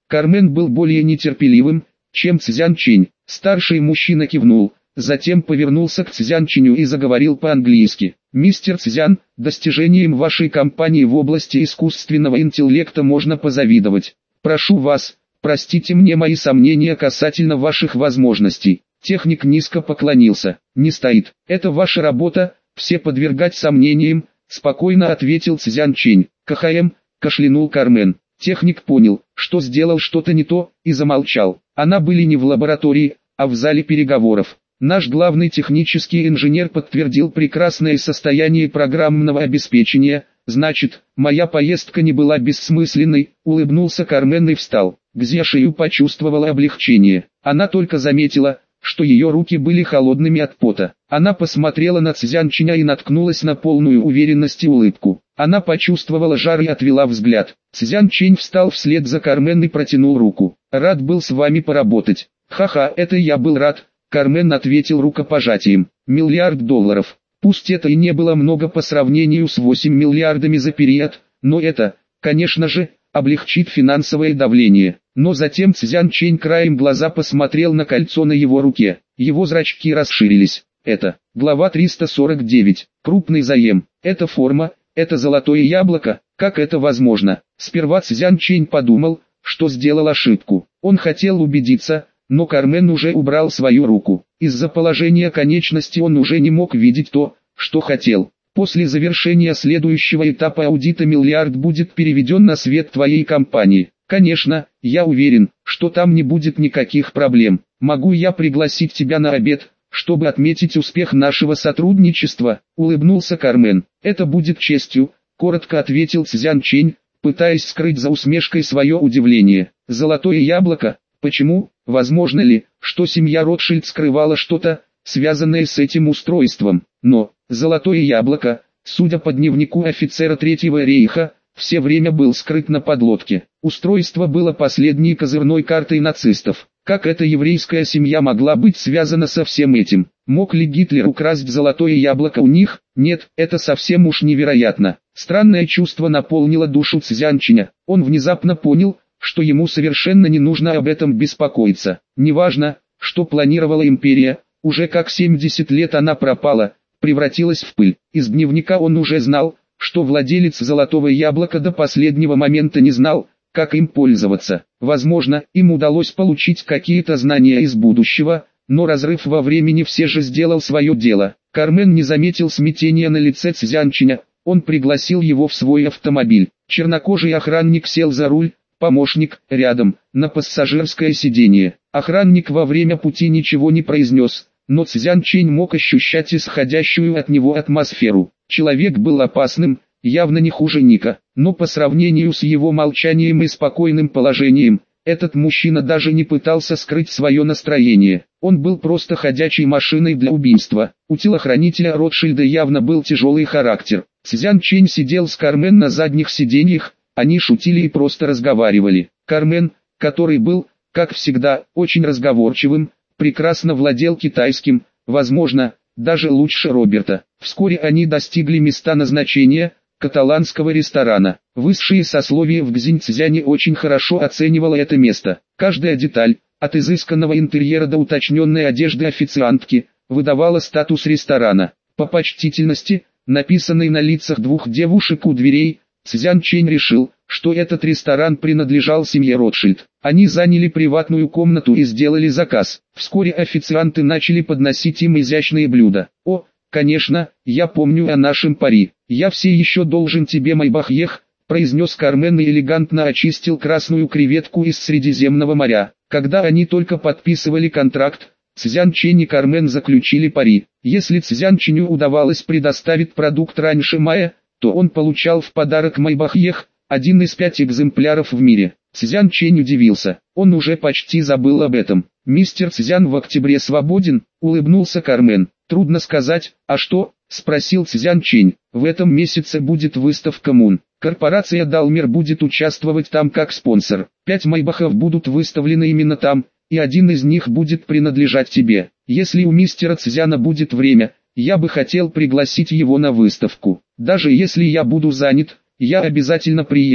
Кармен был более нетерпеливым, чем Цзян Чэнь. Старший мужчина кивнул, затем повернулся к Цзян Чэню и заговорил по-английски. «Мистер Цзян, достижением вашей компании в области искусственного интеллекта можно позавидовать. Прошу вас, простите мне мои сомнения касательно ваших возможностей». Техник низко поклонился. «Не стоит. Это ваша работа, все подвергать сомнениям», спокойно ответил Цзян Чэнь. «КХМ», кашлянул Кармен. Техник понял, что сделал что-то не то, и замолчал. Она были не в лаборатории, а в зале переговоров. Наш главный технический инженер подтвердил прекрасное состояние программного обеспечения. «Значит, моя поездка не была бессмысленной», улыбнулся Кармен и встал. Гзяшию почувствовала облегчение. Она только заметила, что ее руки были холодными от пота. Она посмотрела на Цзян Чэня и наткнулась на полную уверенность и улыбку. Она почувствовала жар и отвела взгляд. Цзян Чэнь встал вслед за Кармен и протянул руку. «Рад был с вами поработать». «Ха-ха, это я был рад», Кармен ответил рукопожатием. «Миллиард долларов. Пусть это и не было много по сравнению с восемь миллиардами за период, но это, конечно же, облегчит финансовое давление». Но затем Цзян Чэнь краем глаза посмотрел на кольцо на его руке. Его зрачки расширились. «Это, глава триста сорок девять, крупный заем. Это форма, это золотое яблоко, как это возможно?» Сперва Цзян Чэнь подумал, что сделал ошибку. Он хотел убедиться, но Кармен уже убрал свою руку. Из-за положения конечности он уже не мог видеть то, что хотел. «После завершения следующего этапа аудита миллиард будет переведен на свет твоей компании. Конечно, я уверен, что там не будет никаких проблем. Могу я пригласить тебя на обед, чтобы отметить успех нашего сотрудничества?» улыбнулся Кармен. «Это будет честью», коротко ответил Цзян Чэнь, пытаясь скрыть за усмешкой свое удивление. «Золотое яблоко? Почему? Возможно ли, что семья Ротшильд скрывала что-то, связанное с этим устройством? Но, золотое яблоко, судя по дневнику офицера Третьего рейха, все время был скрыт на подлодке. Устройство было последней козырной картой нацистов. Как эта еврейская семья могла быть связана со всем этим? Мог ли Гитлер украсть золотое яблоко у них? Нет, это совсем уж невероятно. Странное чувство наполнило душу Цзян Чэня. Он внезапно понял, что ему совершенно не нужно об этом беспокоиться. Неважно, что планировала империя, уже как семьдесят лет она пропала, превратилась в пыль. Из дневника он уже знал, что владелец золотого яблока до последнего момента не знал, как им пользоваться. Возможно, им удалось получить какие-то знания из будущего, но разрыв во времени все же сделал свое дело. Кармен не заметил смятения на лице Цзян Чэня, он пригласил его в свой автомобиль. Чернокожий охранник сел за руль, помощник, рядом, на пассажирское сиденье. Охранник во время пути ничего не произнес, но Цзян Чэнь мог ощущать исходящую от него атмосферу. Человек был опасным, явно не хуже Ника, но по сравнению с его молчанием и спокойным положением, этот мужчина даже не пытался скрыть свое настроение. Он был просто ходячей машиной для убийства. У телохранителя Ротшильда явно был тяжелый характер. Цзян Чэнь сидел с Кармен на задних сиденьях, они шутили и просто разговаривали. Кармен, который был, как всегда, очень разговорчивым, прекрасно владел китайским, возможно, даже лучше Роберта. Вскоре они достигли места назначения, каталанского ресторана. Высшее сословие в Гзиньцзяне очень хорошо оценивало это место. Каждая деталь, от изысканного интерьера до уточненной одежды официантки, выдавала статус ресторана. По почтительности, написанной на лицах двух девушек у дверей, Цзян Чэнь решил, что этот ресторан принадлежал семье Ротшильд. Они заняли приватную комнату и сделали заказ. Вскоре официанты начали подносить им изящные блюда. «О, конечно, я помню о нашем пари. Я все еще должен тебе майбахьех», произнес Кармен и элегантно очистил красную креветку из Средиземного моря. Когда они только подписывали контракт, Цзян Чэнь и Кармен заключили пари. Если Цзян Чэню удавалось предоставить продукт раньше мая, то он получал в подарок майбахьех, один из пяти экземпляров в мире. Цзян Чэнь удивился, он уже почти забыл об этом. «Мистер Цзян в октябре свободен?» — улыбнулся Кармен. «Трудно сказать, а что?» — спросил Цзян Чэнь. «В этом месяце будет выставка Мун. Корпорация Далмер будет участвовать там как спонсор. Пять майбахов будут выставлены именно там, и один из них будет принадлежать тебе. Если у мистера Цзяна будет время, я бы хотел пригласить его на выставку. Даже если я буду занят, я обязательно приеду»,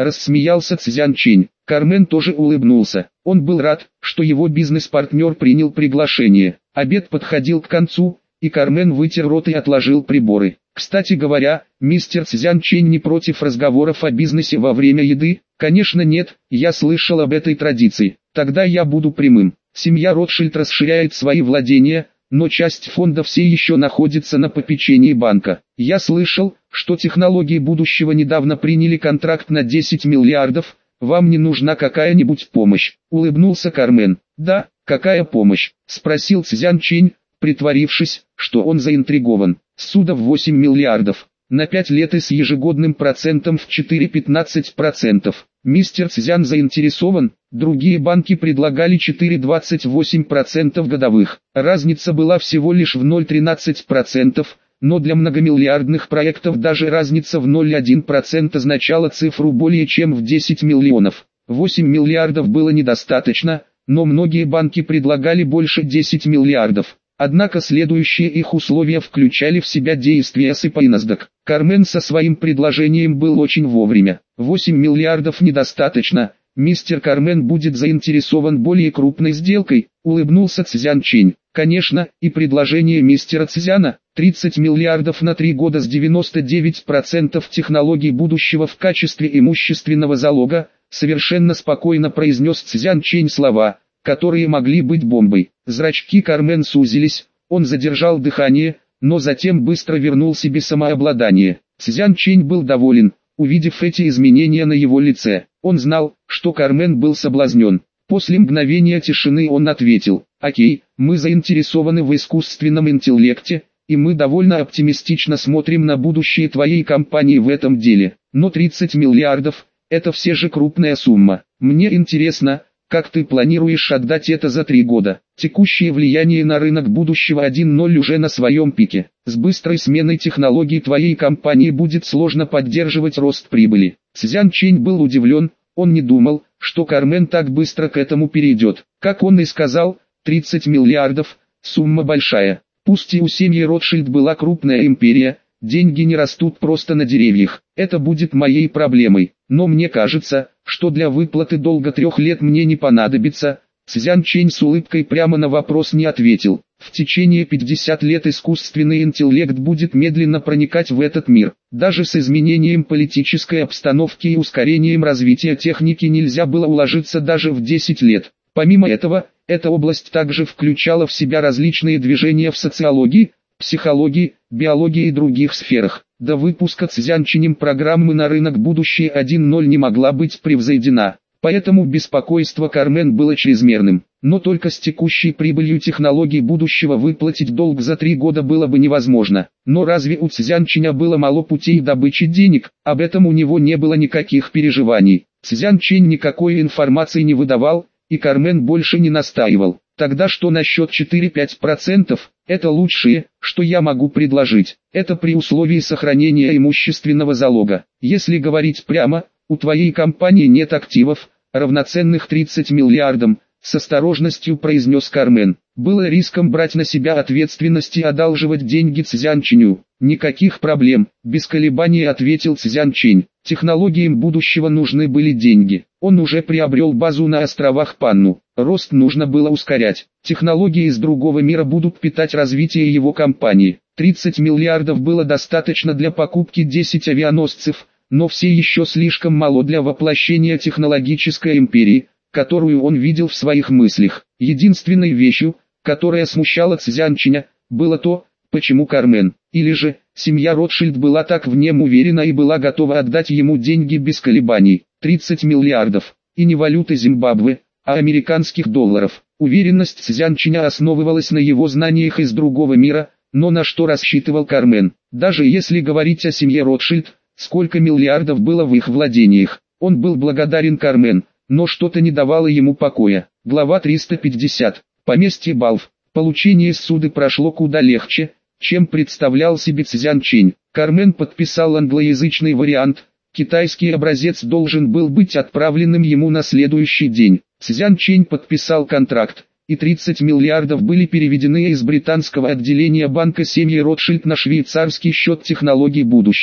рассмеялся Цзян Чэнь. Кармен тоже улыбнулся. Он был рад, что его бизнес-партнер принял приглашение. Обед подходил к концу, и Кармен вытер рот и отложил приборы. Кстати говоря, мистер Цзян Чэнь не против разговоров о бизнесе во время еды? Конечно нет, я слышал об этой традиции. Тогда я буду прямым. Семья Ротшильд расширяет свои владения, но часть фонда все еще находится на попечении банка. Я слышал, что технологии будущего недавно приняли контракт на десять миллиардов. Вам не нужна какая-нибудь помощь? Улыбнулся Кармен. Да, какая помощь? Спросил Цзян Чэнь, притворившись, что он заинтригован. Ссуда в восемь миллиардов. На пять лет и с ежегодным процентом в четыре целых пятнадцать сотых процента. Мистер Цзян заинтересован, другие банки предлагали четыре целых двадцать восемь сотых процента годовых. Разница была всего лишь в ноль целых тринадцать сотых процента, но для многомиллиардных проектов даже разница в ноль целых одна десятая процента означала цифру более чем в десять миллионов. восемь миллиардов было недостаточно, но многие банки предлагали больше десяти миллиардов. Однако следующие их условия включали в себя действия эс и пи и NASDAQ. Кармен со своим предложением был очень вовремя. восемь миллиардов недостаточно, мистер Кармен будет заинтересован более крупной сделкой, улыбнулся Цзян Чэнь. Конечно, и предложение мистера Цзяна, тридцать миллиардов на три года с девяноста девятью процентами технологий будущего в качестве имущественного залога, совершенно спокойно произнес Цзян Чэнь слова, которые могли быть бомбой. Зрачки Кармен сузились, он задержал дыхание, но затем быстро вернул себе самообладание. Цзян Чэнь был доволен, увидев эти изменения на его лице. Он знал, что Кармен был соблазнен. После мгновения тишины он ответил: «Окей, мы заинтересованы в искусственном интеллекте, и мы довольно оптимистично смотрим на будущее твоей компании в этом деле. Но тридцать миллиардов – это все же крупная сумма. Мне интересно, как ты планируешь отдать это за три года? Текущее влияние на рынок будущего один ноль уже на своем пике. С быстрой сменой технологий твоей компании будет сложно поддерживать рост прибыли». Цзян Чэнь был удивлен, он не думал, что Кармен так быстро к этому перейдет. Как он и сказал, тридцать миллиардов – сумма большая. Пусть и у семьи Ротшильд была крупная империя, деньги не растут просто на деревьях. Это будет моей проблемой, но мне кажется, что для выплаты долга трех лет мне не понадобится. Цзян Чэнь с улыбкой прямо на вопрос не ответил. В течение пятидесяти лет искусственный интеллект будет медленно проникать в этот мир. Даже с изменением политической обстановки и ускорением развития техники нельзя было уложиться даже в десять лет. Помимо этого, эта область также включала в себя различные движения в социологии, психологии, биологии и других сферах. До выпуска Цзян Чэнем программы на рынок будущее один ноль не могла быть превзойдена. Поэтому беспокойство Кармен было чрезмерным. Но только с текущей прибылью технологий будущего выплатить долг за три года было бы невозможно. Но разве у Цзян Чэня было мало путей добычи денег? Об этом у него не было никаких переживаний. Цзян Чэнь никакой информации не выдавал, и Кармен больше не настаивал. Тогда что насчет четыре-пять процентов? Это лучшее, что я могу предложить. Это при условии сохранения имущественного залога. Если говорить прямо, у твоей компании нет активов, равноценных тридцати миллиардам, с осторожностью произнес Кармен. Было риском брать на себя ответственность и одалживать деньги Цзян Чэню. Никаких проблем, без колебаний ответил Цзян Чэнь. Технологиям будущего нужны были деньги. Он уже приобрел базу на островах Панну. Рост нужно было ускорять. Технологии из другого мира будут питать развитие его компании. тридцать миллиардов было достаточно для покупки десяти авианосцев, но все еще слишком мало для воплощения технологической империи, которую он видел в своих мыслях. Единственной вещью, которая смущала Цзян Чэня, было то, почему Кармен, или же, семья Ротшильд была так в нем уверена и была готова отдать ему деньги без колебаний. тридцать миллиардов, и не валюты Зимбабве, а американских долларов. Уверенность Цзян Чэня основывалась на его знаниях из другого мира, но на что рассчитывал Кармен? Даже если говорить о семье Ротшильд, сколько миллиардов было в их владениях? Он был благодарен Кармен, но что-то не давало ему покоя. Глава триста пятьдесят. Поместье Балф. Получение ссуды прошло куда легче, чем представлял себе Цзян Чэнь. Кармен подписал англоязычный вариант, китайский образец должен был быть отправленным ему на следующий день. Цзян Чэнь подписал контракт, и тридцать миллиардов были переведены из британского отделения банка семьи Ротшильд на швейцарский счет технологий будущего.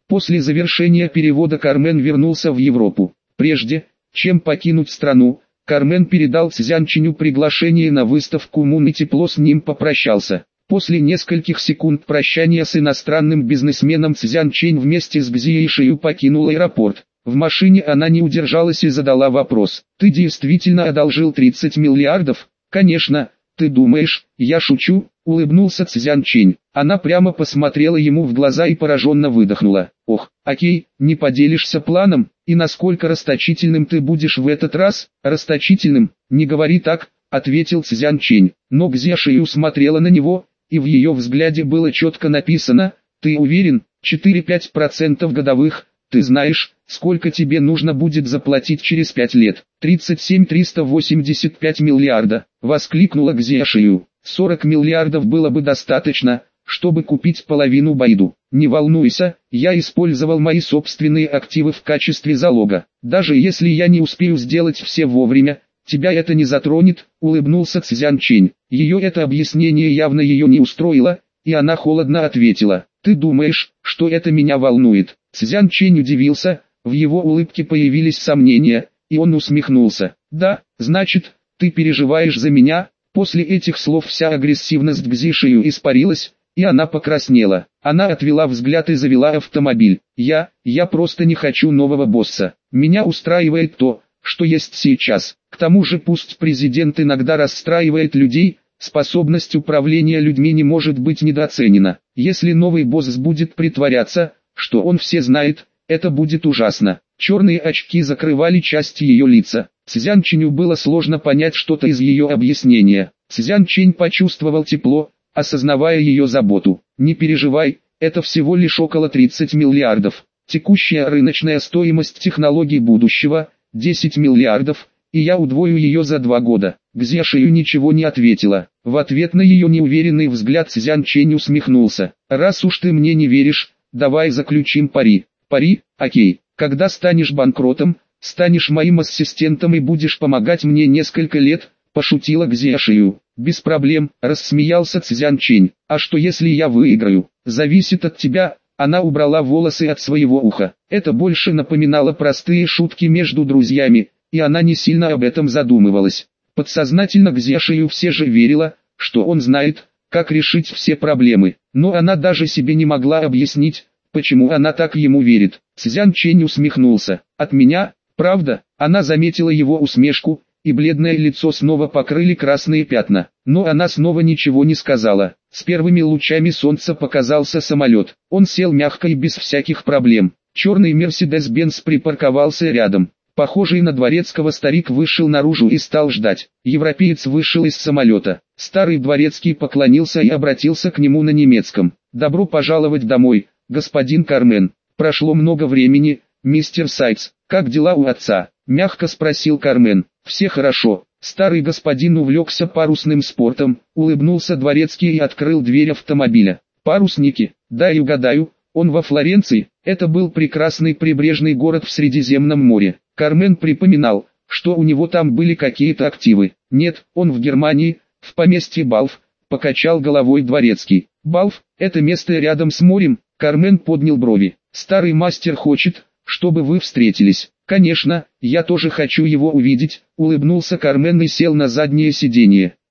После завершения перевода Кармен вернулся в Европу. Прежде, чем покинуть страну, Кармен передал Цзянчиню приглашение на выставку Мун и тепло с ним попрощался. После нескольких секунд прощания с иностранным бизнесменом Цзянчень вместе с Гзиешию покинул аэропорт. В машине она не удержалась и задала вопрос: «Ты действительно одолжил тридцать миллиардов?» «Конечно, ты думаешь, я шучу?» — улыбнулся Цзянчень. Она прямо посмотрела ему в глаза и пораженно выдохнула: «Ох, окей, не поделишься планом? И насколько расточительным ты будешь в этот раз?» «Расточительным? Не говори так», — ответил Цзянчень. Но Гзиешию смотрела на него, и в ее взгляде было четко написано: «Ты уверен? четыре-пять процентов годовых. Ты знаешь, сколько тебе нужно будет заплатить через пять лет?» тридцать семь триста восемьдесят пять миллиарда, воскликнула Гзиешию. сорок миллиардов было бы достаточно, чтобы купить половину Байду. «Не волнуйся, я использовал мои собственные активы в качестве залога. Даже если я не успею сделать все вовремя, тебя это не затронет», — улыбнулся Цзянчень. Ее это объяснение явно ее не устроило, и она холодно ответила: «Ты думаешь, что это меня волнует?» Цзянчень удивился, в его улыбке появились сомнения, и он усмехнулся. «Да, значит, ты переживаешь за меня?» После этих слов вся агрессивность Гзишию испарилась, и она покраснела. Она отвела взгляд и завела автомобиль. «Я, я просто не хочу нового босса. Меня устраивает то, что есть сейчас. К тому же пусть президент иногда расстраивает людей, способность управления людьми не может быть недооценена. Если новый босс будет притворяться, что он все знает, это будет ужасно». Черные очки закрывали часть ее лица. Цзянченю было сложно понять что-то из ее объяснения. Цзянчень почувствовал тепло, осознавая ее заботу. «Не переживай, это всего лишь около тридцати миллиардов. Текущая рыночная стоимость технологий будущего – десять миллиардов, и я удвою ее за два года». Гзиешию ничего не ответила. В ответ на ее неуверенный взгляд Цзянчень усмехнулся. «Раз уж ты мне не веришь, давай заключим пари». «Пари? Окей. Когда станешь банкротом, станешь моим ассистентом и будешь помогать мне несколько лет», — пошутила Гзиешию. «Без проблем», — рассмеялся Цзянчень. «А что если я выиграю? Зависит от тебя». Она убрала волосы от своего уха. Это больше напоминало простые шутки между друзьями, и она не сильно об этом задумывалась. Подсознательно Гзиешию все же верила, что он знает, как решить все проблемы. Но она даже себе не могла объяснить, почему она так ему верит. Цзянчень усмехнулся. «От меня? Правда?» Она заметила его усмешку, и бледное лицо снова покрыли красные пятна. Но она снова ничего не сказала. С первыми лучами солнца показался самолет. Он сел мягко и без всяких проблем. Черный Мерседес-Бенц припарковался рядом. Похожий на дворецкого старик вышел наружу и стал ждать. Европеец вышел из самолета. Старый дворецкий поклонился и обратился к нему на немецком. «Добро пожаловать домой, господин Кармен. Прошло много времени, мистер Сайкс. Как дела у отца?» — мягко спросил Кармен. «Все хорошо». Старый господин увлекся парусным спортом, улыбнулся дворецкий и открыл дверь автомобиля. «Парусники? Дай угадаю, он во Флоренции?» Это был прекрасный прибрежный город в Средиземном море. Кармен припоминал, что у него там были какие-то активы. «Нет, он в Германии, в поместье Балф», — покачал головой дворецкий. «Балф — это место рядом с морем?» Кармен поднял брови. «Старый мастер хочет, чтобы вы встретились». «Конечно, я тоже хочу его увидеть», — улыбнулся Кармен и сел на заднее сиденье.